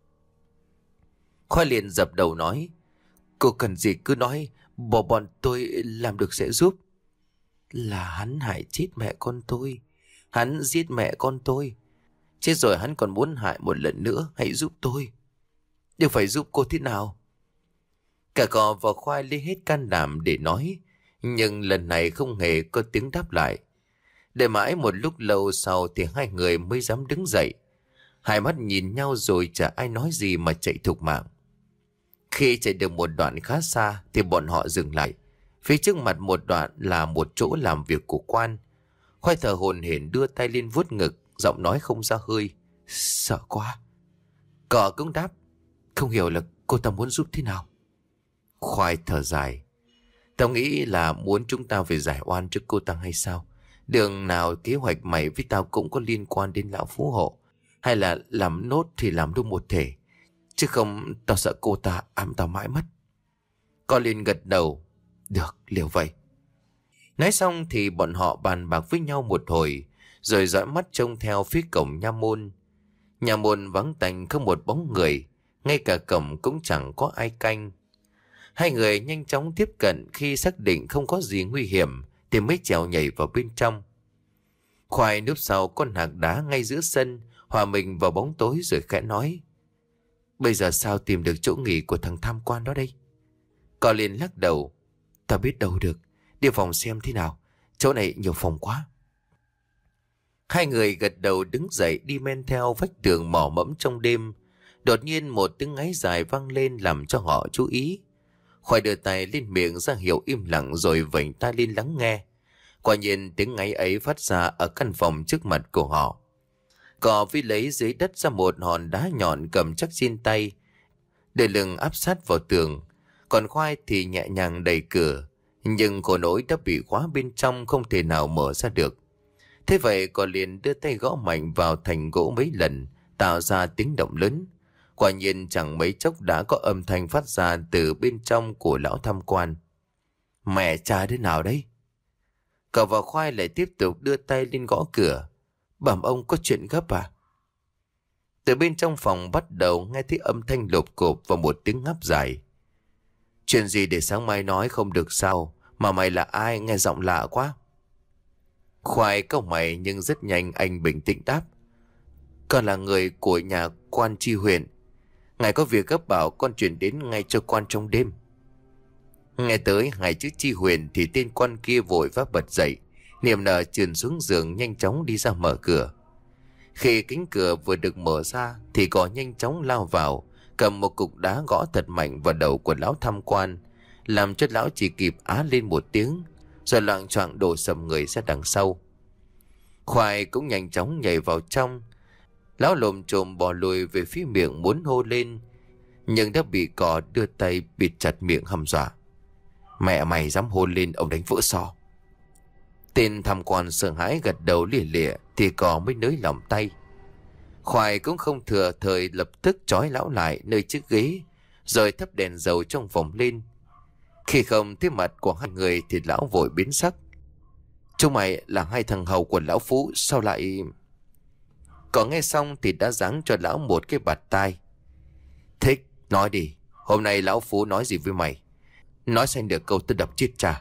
Khoai liền dập đầu nói, cô cần gì cứ nói, bỏ bọn tôi làm được sẽ giúp. Là hắn hại chết mẹ con tôi, hắn giết mẹ con tôi, chết rồi hắn còn muốn hại một lần nữa, hãy giúp tôi. Nhưng phải giúp cô thế nào? Cả cò và Khoai lấy hết can đảm để nói, nhưng lần này không hề có tiếng đáp lại. Để mãi một lúc lâu sau thì hai người mới dám đứng dậy. Hai mắt nhìn nhau rồi chả ai nói gì mà chạy thục mạng. Khi chạy được một đoạn khá xa thì bọn họ dừng lại. Phía trước mặt một đoạn là một chỗ làm việc của quan. Khoai thở hổn hển đưa tay lên vuốt ngực, giọng nói không ra hơi. Sợ quá. Cọ cũng đáp, không hiểu là cô ta muốn giúp thế nào. Khoai thở dài. Tao nghĩ là muốn chúng ta phải giải oan cho cô ta hay sao? Đường nào kế hoạch mày với tao cũng có liên quan đến lão Phú Hộ. Hay là làm nốt thì làm đúng một thể. Chứ không tao sợ cô ta ám tao mãi mất. Con liền gật đầu. Được, liệu vậy. Nói xong thì bọn họ bàn bạc với nhau một hồi, rồi dõi mắt trông theo phía cổng nha môn. Nhà môn vắng tanh không một bóng người, ngay cả cổng cũng chẳng có ai canh. Hai người nhanh chóng tiếp cận, khi xác định không có gì nguy hiểm thì mới trèo nhảy vào bên trong. Khoai núp sau con hạc đá ngay giữa sân, hòa mình vào bóng tối rồi khẽ nói. Bây giờ sao tìm được chỗ nghỉ của thằng tham quan đó đây? Cò liền lắc đầu. Ta biết đâu được, đi phòng xem thế nào, chỗ này nhiều phòng quá. Hai người gật đầu đứng dậy đi men theo vách tường mò mẫm trong đêm. Đột nhiên một tiếng ngáy dài vang lên làm cho họ chú ý. Khoai đưa tay lên miệng ra hiệu im lặng rồi vểnh tai lên lắng nghe. Quả nhiên tiếng ngáy ấy phát ra ở căn phòng trước mặt của họ. Cò vi lấy dưới đất ra một hòn đá nhọn cầm chắc trên tay, để lưng áp sát vào tường. Còn Khoai thì nhẹ nhàng đẩy cửa, nhưng cổ nối đã bị khóa bên trong, không thể nào mở ra được. Thế vậy cò liền đưa tay gõ mạnh vào thành gỗ mấy lần, tạo ra tiếng động lớn. Quả nhiên chẳng mấy chốc đã có âm thanh phát ra từ bên trong của lão tham quan. Mẹ cha thế nào đấy? Cậu và Khoai lại tiếp tục đưa tay lên gõ cửa. Bẩm ông, có chuyện gấp à? Từ bên trong phòng bắt đầu nghe thấy âm thanh lộp cộp và một tiếng ngáp dài. Chuyện gì để sáng mai nói không được sao? Mà mày là ai, nghe giọng lạ quá. Khoai cau mày nhưng rất nhanh anh bình tĩnh đáp. Con là người của nhà quan tri huyện. Ngài có việc gấp bảo con chuyển đến ngay cho quan trong đêm. Nghe tới hai chữ tri huyện thì tên quan kia vội vã bật dậy, niềm nở trườn xuống giường nhanh chóng đi ra mở cửa. Khi cánh cửa vừa được mở ra thì có nhanh chóng lao vào, cầm một cục đá gõ thật mạnh vào đầu của lão tham quan, làm cho lão chỉ kịp á lên một tiếng, rồi loạng choạng đổ sầm người ra đằng sau. Khoai cũng nhanh chóng nhảy vào trong. Lão lồm chồm bò lùi về phía miệng muốn hô lên, nhưng đã bị cò đưa tay bịt chặt miệng hăm dọa. Mẹ mày dám hôn lên ông đánh vỡ sọ. Tên tham quan sợ hãi gật đầu lìa lịa thì cò mới nới lỏng tay. Khoai cũng không thừa thời lập tức trói lão lại nơi chiếc ghế, rồi thắp đèn dầu trong phòng lên. Khi không thấy mặt của hai người thì lão vội biến sắc. Chúng mày là hai thằng hầu của lão Phú sao lại... Có nghe xong thì đã giáng cho lão một cái bạt tai. Thích, nói đi, hôm nay lão Phú nói gì với mày? Nói xanh được câu tôi đập chết cha.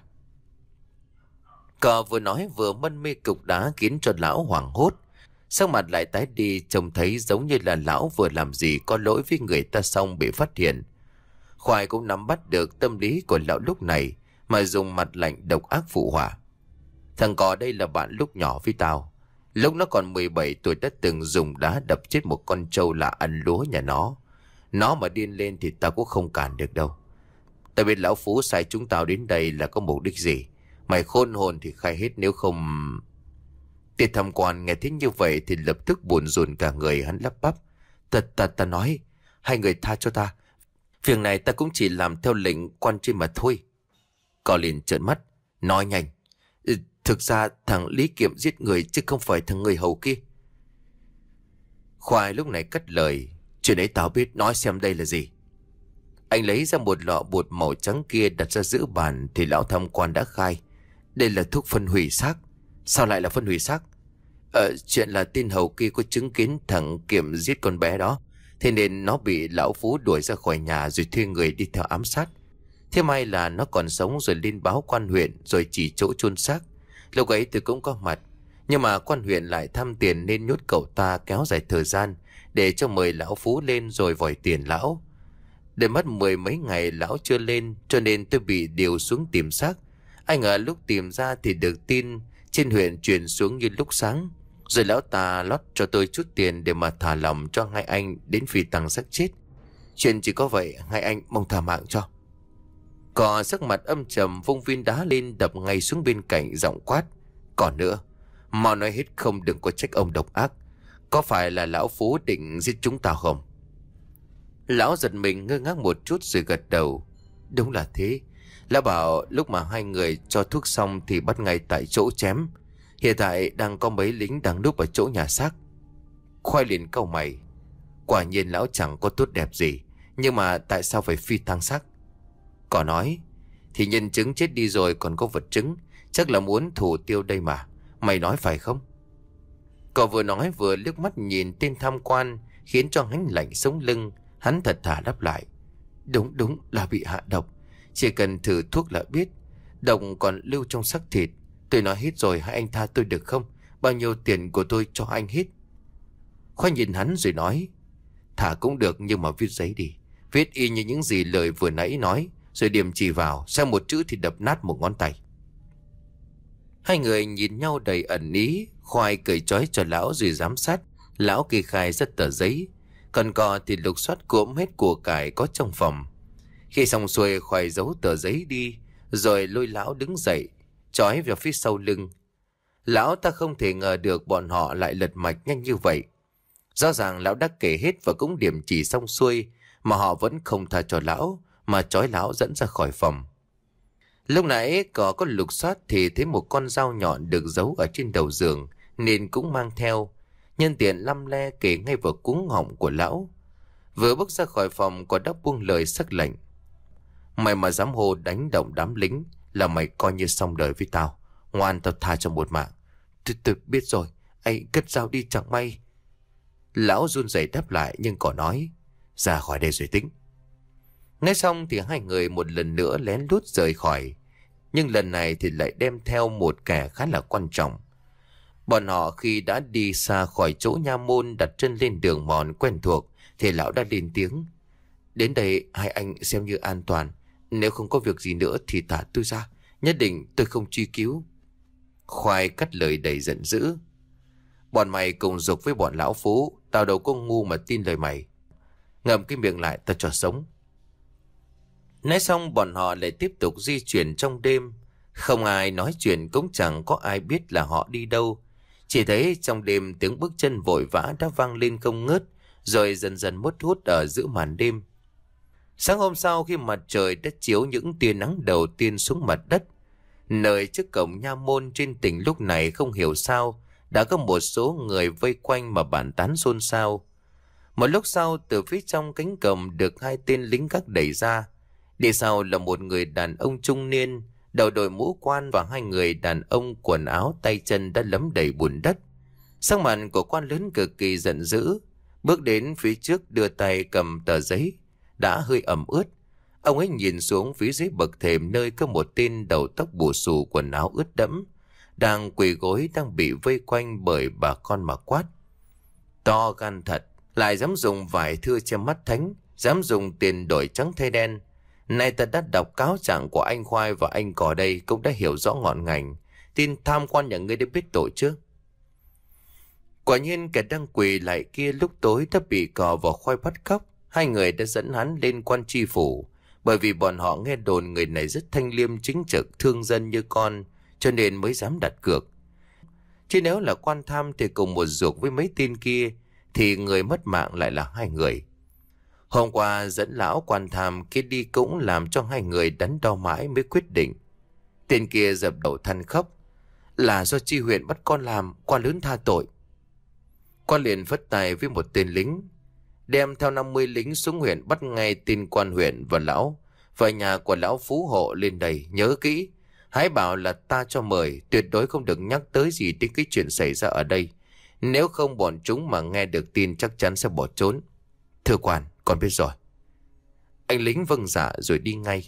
Cò vừa nói vừa mân mê cục đá khiến cho lão hoảng hốt. Sắc mặt lại tái đi, trông thấy giống như là lão vừa làm gì có lỗi với người ta xong bị phát hiện. Khoai cũng nắm bắt được tâm lý của lão lúc này mà dùng mặt lạnh độc ác phụ họa. Thằng cò đây là bạn lúc nhỏ với tao. Lúc nó còn mười bảy tuổi đã từng dùng đá đập chết một con trâu là ăn lúa nhà nó. Nó mà điên lên thì tao cũng không cản được đâu. Tao biết lão Phú sai chúng tao đến đây là có mục đích gì. Mày khôn hồn thì khai hết, nếu không... Tên tham quan nghe thấy như vậy thì lập tức buồn rùn cả người, hắn lắp bắp. Ta, ta, ta nói, hai người tha cho ta. Việc này ta cũng chỉ làm theo lệnh quan trên mà thôi. Cò liền trợn mắt, nói nhanh. Ừ, thực ra thằng Lý Kiệm giết người chứ không phải thằng người hầu kia. Khoai lúc này cất lời. Chuyện ấy tao biết, nói xem đây là gì. Anh lấy ra một lọ bột màu trắng kia đặt ra giữa bàn thì lão tham quan đã khai. Đây là thuốc phân hủy xác. Sao lại là phân hủy xác? Ờ, chuyện là tên hầu kia có chứng kiến thằng Kiệm giết con bé đó. Thế nên nó bị lão Phú đuổi ra khỏi nhà rồi thuê người đi theo ám sát. Thế may là nó còn sống rồi lên báo quan huyện rồi chỉ chỗ chôn xác. Lúc ấy tôi cũng có mặt. Nhưng mà quan huyện lại thăm tiền nên nhốt cậu ta kéo dài thời gian để cho mời lão Phú lên rồi vòi tiền lão. Để mất mười mấy ngày lão chưa lên cho nên tôi bị điều xuống tìm xác. Anh ở lúc tìm ra thì được tin trên huyện truyền xuống như lúc sáng. Rồi lão ta lót cho tôi chút tiền để mà thả lòng cho hai anh đến phi tang xác chết. Chuyện chỉ có vậy, hai anh mong thả mạng cho. Cò sắc mặt âm trầm vung viên đá lên đập ngay xuống bên cạnh, giọng quát. Còn nữa, mau nói hết không đừng có trách ông độc ác. Có phải là lão Phú định giết chúng ta không? Lão giật mình ngơ ngác một chút rồi gật đầu. Đúng là thế. Lão bảo lúc mà hai người cho thuốc xong thì bắt ngay tại chỗ chém. Hiện tại đang có mấy lính đang núp ở chỗ nhà xác. Khoai liền cau mày. Quả nhiên lão chẳng có tốt đẹp gì, nhưng mà tại sao phải phi tang xác? Có nói thì nhân chứng chết đi rồi còn có vật chứng, chắc là muốn thủ tiêu đây mà. Mày nói phải không? Cậu vừa nói vừa liếc mắt nhìn tên tham quan, khiến cho hắn lạnh sống lưng. Hắn thật thà đáp lại. Đúng đúng là bị hạ độc. Chỉ cần thử thuốc là biết. Độc còn lưu trong xác thịt. Tôi nói hết rồi, hai anh tha tôi được không? Bao nhiêu tiền của tôi cho anh hết? Khoai nhìn hắn rồi nói. Thả cũng được nhưng mà viết giấy đi. Viết y như những gì lời vừa nãy nói, rồi điểm chỉ vào, sang một chữ thì đập nát một ngón tay. Hai người nhìn nhau đầy ẩn ý. Khoai cởi trói cho lão rồi giám sát. Lão kê khai rất tờ giấy. Còn cò thì lục soát cuỗm hết của cải có trong phòng. Khi xong xuôi, Khoai giấu tờ giấy đi, rồi lôi lão đứng dậy, trói vào phía sau lưng. Lão ta không thể ngờ được bọn họ lại lật mạch nhanh như vậy. Rõ ràng lão đã kể hết và cũng điểm chỉ xong xuôi, mà họ vẫn không tha cho lão, mà trói lão dẫn ra khỏi phòng. Lúc nãy có có lục soát thì thấy một con dao nhọn được giấu ở trên đầu giường, nên cũng mang theo. Nhân tiện lăm le kể ngay vào cuống họng của lão. Vừa bước ra khỏi phòng, có đã buông lời sắc lệnh. Mày mà dám hô đánh động đám lính là mày coi như xong đời với tao. Ngoan, tao tha cho một mạng. Tôi, tôi biết rồi, anh cất dao đi chẳng may. Lão run rẩy đáp lại nhưng có nói. Ra khỏi đây rồi tính. Nói xong thì hai người một lần nữa lén lút rời khỏi. Nhưng lần này thì lại đem theo một kẻ khá là quan trọng. Bọn họ khi đã đi xa khỏi chỗ nha môn, đặt chân lên đường mòn quen thuộc, thì lão đã lên tiếng. Đến đây hai anh xem như an toàn. Nếu không có việc gì nữa thì thả tôi ra. Nhất định tôi không truy cứu. Khoai cắt lời đầy giận dữ. Bọn mày cùng dục với bọn lão Phú. Tao đâu có ngu mà tin lời mày. Ngậm cái miệng lại tao cho sống. Nói xong bọn họ lại tiếp tục di chuyển trong đêm. Không ai nói chuyện, cũng chẳng có ai biết là họ đi đâu. Chỉ thấy trong đêm tiếng bước chân vội vã đã vang lên không ngớt, rồi dần dần mất hút ở giữa màn đêm. Sáng hôm sau khi mặt trời đã chiếu những tia nắng đầu tiên xuống mặt đất, Nơi trước cổng nha môn trên tỉnh lúc này không hiểu sao đã có một số người vây quanh mà bàn tán xôn xao. Một lúc sau, từ phía trong cánh cổng được hai tên lính gác đẩy ra. Đi sau là một người đàn ông trung niên, đầu đội mũ quan, và hai người đàn ông quần áo tay chân đã lấm đầy bùn đất. Sắc mặt của quan lớn cực kỳ giận dữ, bước đến phía trước đưa tay cầm tờ giấy đã hơi ẩm ướt. Ông ấy nhìn xuống phía dưới bậc thềm nơi có một tên đầu tóc bù xù, quần áo ướt đẫm, đang quỳ gối, đang bị vây quanh bởi bà con mà quát: To gan thật, lại dám dùng vải thưa che mắt thánh, dám dùng tiền đổi trắng thay đen. Nay ta đã đọc cáo trạng của anh Khoai và anh Cò đây, cũng đã hiểu rõ ngọn ngành. Tin tham quan nhà ngươi đã biết tội chưa? Quả nhiên kẻ đang quỳ lại kia lúc tối đã bị Cò và Khoai bắt cóc. Hai người đã dẫn hắn lên quan tri phủ, bởi vì bọn họ nghe đồn người này rất thanh liêm chính trực, thương dân như con, cho nên mới dám đặt cược. Chứ nếu là quan tham thì cùng một ruột với mấy tên kia, thì người mất mạng lại là hai người. Hôm qua dẫn lão quan tham kia đi cũng làm cho hai người đắn đo mãi mới quyết định. Tên kia dập đầu than khóc: Là do chi huyện bắt con làm, quan lớn tha tội. Quan liền phất tay với một tên lính, đem theo năm mươi lính xuống huyện bắt ngay tên quan huyện và lão và nhà của lão phú hộ lên đây. Nhớ kỹ, hãy bảo là ta cho mời, tuyệt đối không được nhắc tới gì đến cái chuyện xảy ra ở đây. Nếu không bọn chúng mà nghe được tin chắc chắn sẽ bỏ trốn. Thưa quan, con biết rồi. Anh lính vâng dạ rồi đi ngay.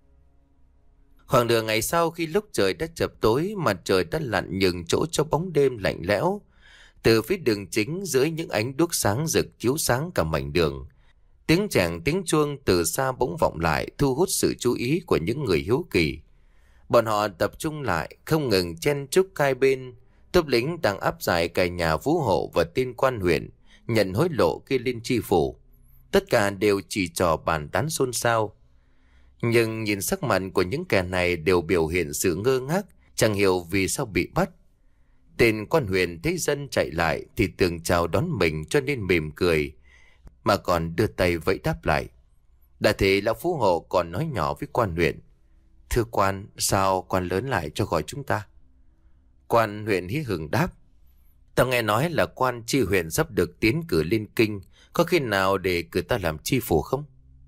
Khoảng nửa ngày sau, khi lúc trời đã chập tối, mặt trời đã lặn nhường chỗ cho bóng đêm lạnh lẽo, từ phía đường chính dưới những ánh đuốc sáng rực chiếu sáng cả mảnh đường, tiếng chàng tiếng chuông từ xa bỗng vọng lại, thu hút sự chú ý của những người hiếu kỳ. Bọn họ tập trung lại, không ngừng chen chúc hai bên. Tốp lính đang áp giải cả nhà phú hộ và tên quan huyện nhận hối lộ khi lên tri phủ. Tất cả đều chỉ trò bàn tán xôn xao. Nhưng nhìn sắc mặt của những kẻ này đều biểu hiện sự ngơ ngác, chẳng hiểu vì sao bị bắt. Tên quan huyện thấy dân chạy lại thì tưởng chào đón mình cho nên mỉm cười, mà còn đưa tay vẫy đáp lại. Đã thế lão phú hộ còn nói nhỏ với quan huyện: Thưa quan, sao quan lớn lại cho gọi chúng ta? Quan huyện hí hửng đáp: Ta nghe nói là quan tri huyện sắp được tiến cử lên kinh, có khi nào để cử ta làm tri phủ không?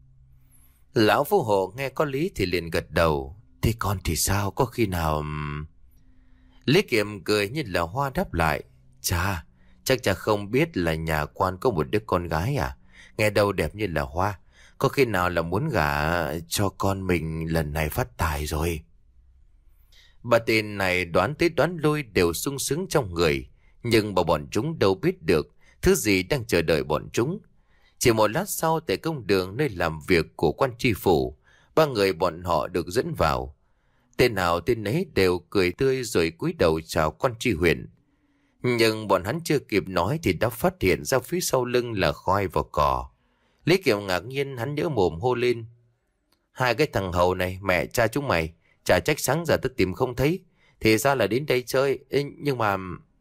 Lão phú hộ nghe có lý thì liền gật đầu: Thế con thì sao, có khi nào... Lý Kiệm cười như là hoa đáp lại: Chà, chắc chả không biết là nhà quan có một đứa con gái à? Nghe đâu đẹp như là hoa, có khi nào là muốn gả cho con mình lần này phát tài rồi. Bà tên này đoán tới đoán lui đều sung sướng trong người, nhưng mà bọn chúng đâu biết được thứ gì đang chờ đợi bọn chúng. Chỉ một lát sau, tại công đường nơi làm việc của quan tri phủ, ba người bọn họ được dẫn vào. Tên nào tên ấy đều cười tươi rồi cúi đầu chào quan tri huyện. Nhưng bọn hắn chưa kịp nói thì đã phát hiện ra phía sau lưng là Khoai và Cò. Lý Kiều ngạc nhiên, hắn nhỡ mồm hô lên: Hai cái thằng hầu này, mẹ cha chúng mày, chả trách sáng giờ tao tìm không thấy, thì ra là đến đây chơi. Ê, nhưng mà...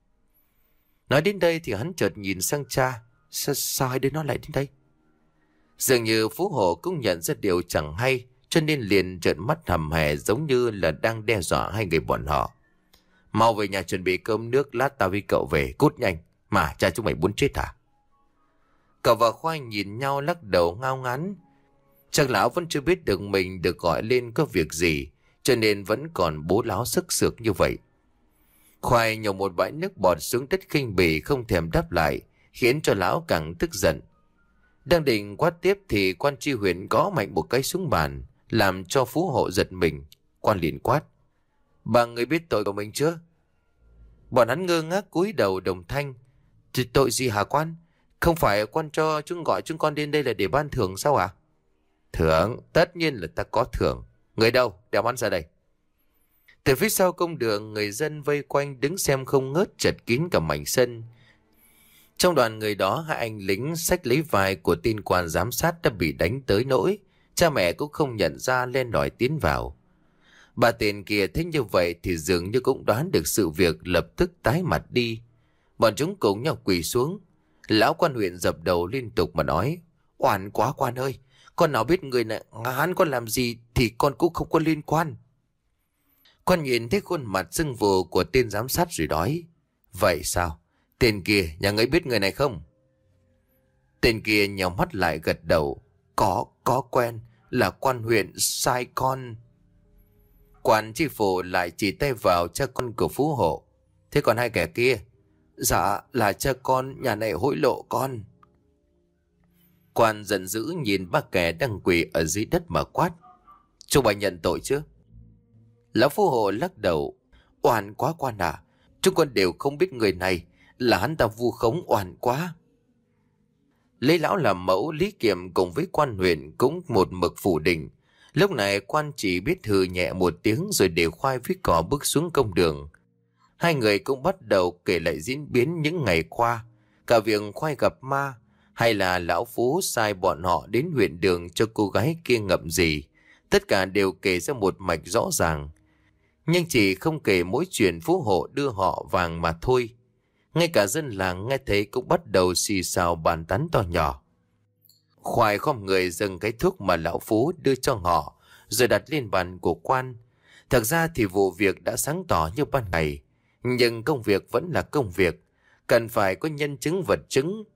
Nói đến đây thì hắn chợt nhìn sang cha: Sao, sao hai đứa nó lại đến đây? Dường như phú hộ cũng nhận ra điều chẳng hay, cho nên liền trợn mắt hầm hè, giống như là đang đe dọa hai người bọn họ. Mau về nhà chuẩn bị cơm nước, lát tao với cậu về, cút nhanh. Mà cha chúng mày muốn chết hả? Cậu và Khoai nhìn nhau lắc đầu ngao ngán. Chắc lão vẫn chưa biết được mình được gọi lên có việc gì, cho nên vẫn còn bố láo sức sược như vậy. Khoai nhổ một bãi nước bọt xuống đất khinh bỉ, không thèm đáp lại, khiến cho lão càng tức giận. Đang định quát tiếp thì quan tri huyện gõ mạnh một cái xuống bàn, làm cho phú hộ giật mình. Quan liền quát: Bà người biết tội của mình chưa? Bọn hắn ngơ ngác cúi đầu đồng thanh: Tội gì hả quan? Không phải quan cho chúng gọi chúng con đến đây là để ban thưởng sao ạ? À? Thưởng? Tất nhiên là ta có thưởng. Người đâu? Đem hắn ra đây. Từ phía sau công đường, người dân vây quanh đứng xem không ngớt, chật kín cả mảnh sân. Trong đoàn người đó, hai anh lính xách lấy vai của tin quan giám sát đã bị đánh tới nỗi cha mẹ cũng không nhận ra, len lỏi tiến vào. Bà tên kia thấy như vậy thì dường như cũng đoán được sự việc, lập tức tái mặt đi. Bọn chúng cùng nhau quỳ xuống. Lão quan huyện dập đầu liên tục mà nói: Oan quá quan ơi, con nào biết người này hắn con làm gì thì con cũng không có liên quan. Quan nhìn thấy khuôn mặt sưng vù của tên giám sát rồi nói. Vậy sao? Tên kia, nhà ngươi biết người này không? Tên kia nhào mắt lại gật đầu. Có, có quen, là quan huyện sai con. Quan tri phủ lại chỉ tay vào cha con của Phú Hộ. Thế còn hai kẻ kia? Dạ, là cha con, nhà này hối lộ con. Quan giận dữ nhìn ba kẻ đang quỳ ở dưới đất mà quát. Chúng mày nhận tội chứ? Lão Phú Hộ lắc đầu. Oan quá quan à, chúng con đều không biết người này, là hắn ta vu khống oan quá. Lấy lão làm mẫu, Lý Kiệm cùng với quan huyện cũng một mực phủ định. Lúc này quan chỉ biết hừ nhẹ một tiếng rồi để khoai với cỏ bước xuống công đường. Hai người cũng bắt đầu kể lại diễn biến những ngày qua, cả việc khoai gặp ma, hay là lão Phú sai bọn họ đến huyện đường cho cô gái kia ngậm gì. Tất cả đều kể ra một mạch rõ ràng. Nhưng chỉ không kể mỗi chuyện Phú Hộ đưa họ vàng mà thôi. Ngay cả dân làng nghe thấy cũng bắt đầu xì xào bàn tán to nhỏ. Khoai khom người dâng cái thuốc mà lão Phú đưa cho họ, rồi đặt lên bàn của quan. Thật ra thì vụ việc đã sáng tỏ như ban ngày, nhưng công việc vẫn là công việc, cần phải có nhân chứng vật chứng.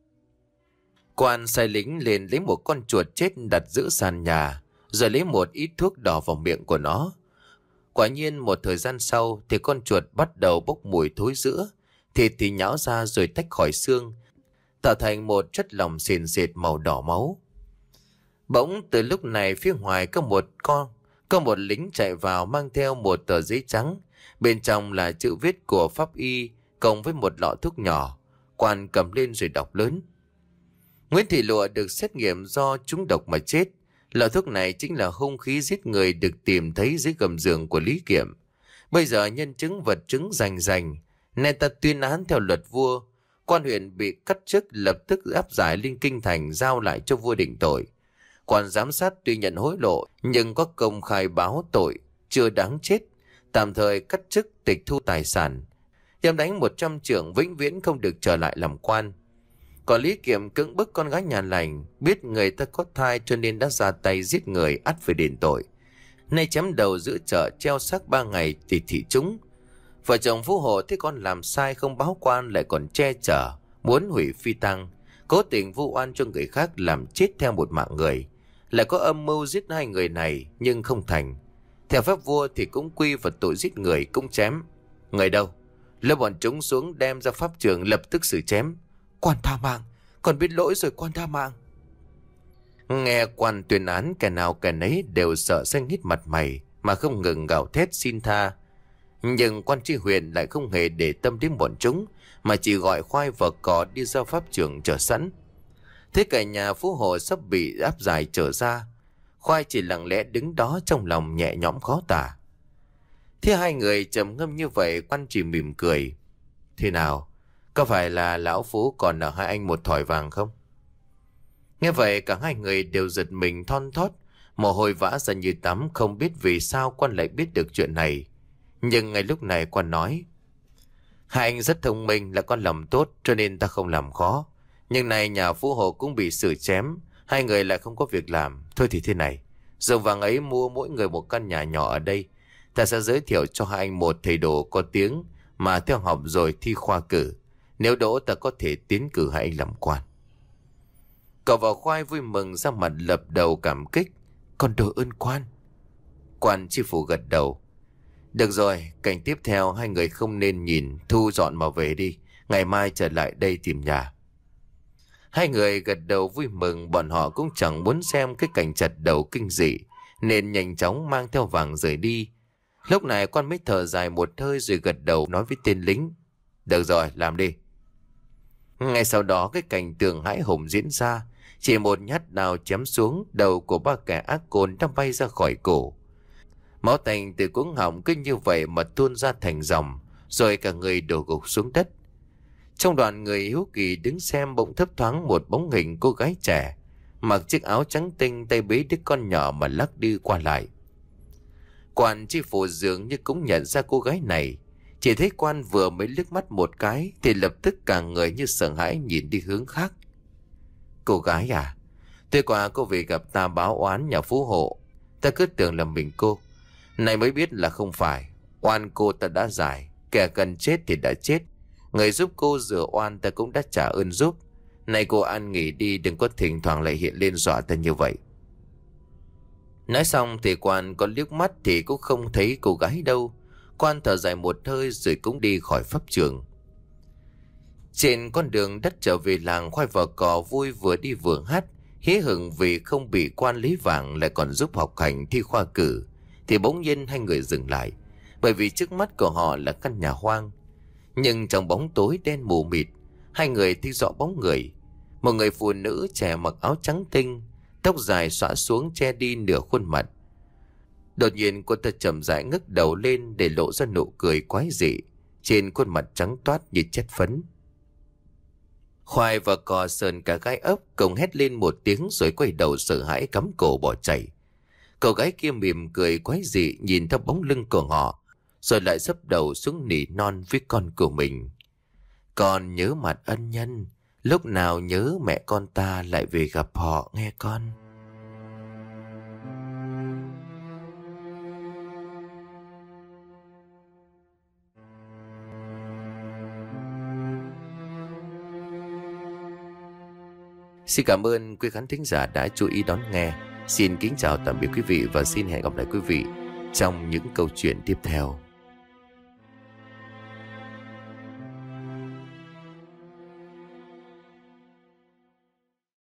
Quan sai lính lên lấy một con chuột chết đặt giữa sàn nhà, rồi lấy một ít thuốc đỏ vào miệng của nó. Quả nhiên một thời gian sau thì con chuột bắt đầu bốc mùi thối rữa, thịt thì nhão ra rồi tách khỏi xương, tạo thành một chất lỏng sền sệt màu đỏ máu. Bỗng từ lúc này phía ngoài có một con, có một lính chạy vào mang theo một tờ giấy trắng, bên trong là chữ viết của pháp y cộng với một lọ thuốc nhỏ. Quan cầm lên rồi đọc lớn. Nguyễn Thị Lụa được xét nghiệm do trúng độc mà chết. Lọ thuốc này chính là hung khí giết người được tìm thấy dưới gầm giường của Lý Kiệm. Bây giờ nhân chứng vật chứng rành rành, nên ta tuyên án theo luật vua. Quan huyện bị cắt chức lập tức áp giải lên kinh thành giao lại cho vua định tội. Quan giám sát tuy nhận hối lộ nhưng có công khai báo tội, chưa đáng chết, tạm thời cắt chức tịch thu tài sản. Đem đánh một trăm trượng vĩnh viễn không được trở lại làm quan. Còn Lý Kiệm cưỡng bức con gái nhà lành, biết người ta có thai cho nên đã ra tay giết người, ắt phải đền tội. Nay chém đầu giữa chợ treo xác ba ngày thì thị chúng. Vợ chồng Phú Hộ thấy con làm sai không báo quan lại còn che chở, muốn hủy phi tang, cố tình vu oan cho người khác làm chết theo một mạng người. Lại có âm mưu giết hai người này nhưng không thành. Theo phép vua thì cũng quy vào tội giết người cũng chém. Người đâu? Lôi bọn chúng xuống đem ra pháp trường lập tức xử chém. Quan tha mạng, còn biết lỗi rồi quan tha mạng. Nghe quan tuyên án, kẻ nào kẻ nấy đều sợ xanh hít mặt mày mà không ngừng gào thét xin tha. Nhưng quan tri huyện lại không hề để tâm đến bọn chúng, mà chỉ gọi khoai và cỏ đi ra pháp trường chờ sẵn. Thế cả nhà Phú Hộ sắp bị áp giải trở ra, khoai chỉ lặng lẽ đứng đó trong lòng nhẹ nhõm khó tả. Thế hai người trầm ngâm như vậy, quan chỉ mỉm cười. Thế nào, có phải là lão Phú còn nợ hai anh một thỏi vàng không? Nghe vậy cả hai người đều giật mình thon thót, mồ hôi vã ra như tắm, không biết vì sao quan lại biết được chuyện này. Nhưng ngay lúc này quan nói, hai anh rất thông minh, là con lòng tốt cho nên ta không làm khó. Nhưng này nhà Phú Hộ cũng bị xử chém, hai người lại không có việc làm. Thôi thì thế này, dùng vàng ấy mua mỗi người một căn nhà nhỏ ở đây. Ta sẽ giới thiệu cho hai anh một thầy đồ có tiếng mà theo học rồi thi khoa cử. Nếu đỗ ta có thể tiến cử hai anh làm quan. Cậu vào khoai vui mừng ra mặt lập đầu cảm kích. Con đội ơn quan. Quan tri phủ gật đầu. Được rồi, cảnh tiếp theo hai người không nên nhìn, thu dọn mà về đi. Ngày mai trở lại đây tìm nhà. Hai người gật đầu vui mừng, bọn họ cũng chẳng muốn xem cái cảnh chặt đầu kinh dị, nên nhanh chóng mang theo vàng rời đi. Lúc này quan mới thở dài một hơi rồi gật đầu nói với tên lính. Được rồi, làm đi. Ngay sau đó cái cảnh tượng hãi hùng diễn ra. Chỉ một nhát đao chém xuống, đầu của ba kẻ ác côn đã bay ra khỏi cổ. Máu tanh từ cuống họng cứ như vậy mà tuôn ra thành dòng, rồi cả người đổ gục xuống đất. Trong đoàn người hiếu kỳ đứng xem bỗng thấp thoáng một bóng hình cô gái trẻ, mặc chiếc áo trắng tinh, tay bế đứa con nhỏ mà lắc đi qua lại. Quan tri phủ dường như cũng nhận ra cô gái này, chỉ thấy quan vừa mới liếc mắt một cái thì lập tức cả người như sợ hãi nhìn đi hướng khác. Cô gái à, tối qua cô về gặp ta báo oán nhà Phú Hộ, ta cứ tưởng là mình cô. Này mới biết là không phải. Oan cô ta đã giải, kẻ cần chết thì đã chết. Người giúp cô rửa oan ta cũng đã trả ơn giúp. Này cô an nghỉ đi, đừng có thỉnh thoảng lại hiện lên dọa ta như vậy. Nói xong thì quan có liếc mắt thì cũng không thấy cô gái đâu. Quan thở dài một hơi rồi cũng đi khỏi pháp trường. Trên con đường đất trở về làng, Khoai và Cò vui vừa đi vừa hát, hí hửng vì không bị quan lý vàng lại còn giúp học hành thi khoa cử. Thì bỗng nhiên hai người dừng lại, bởi vì trước mắt của họ là căn nhà hoang. Nhưng trong bóng tối đen mù mịt, hai người thấy rõ bóng người. Một người phụ nữ trẻ mặc áo trắng tinh, tóc dài xõa xuống che đi nửa khuôn mặt. Đột nhiên cô ta chậm rãi ngước đầu lên để lộ ra nụ cười quái dị trên khuôn mặt trắng toát như chất phấn. Khoai và Cò sờn cả gai ốc, cùng hét lên một tiếng rồi quay đầu sợ hãi cắm cổ bỏ chạy. Cậu gái kia mỉm cười quái dị nhìn theo bóng lưng của họ, rồi lại xấp đầu xuống nỉ non với con của mình. Con nhớ mặt ân nhân, lúc nào nhớ mẹ con ta lại về gặp họ nghe con. Xin cảm ơn quý khán thính giả đã chú ý đón nghe. Xin kính chào tạm biệt quý vị và xin hẹn gặp lại quý vị trong những câu chuyện tiếp theo.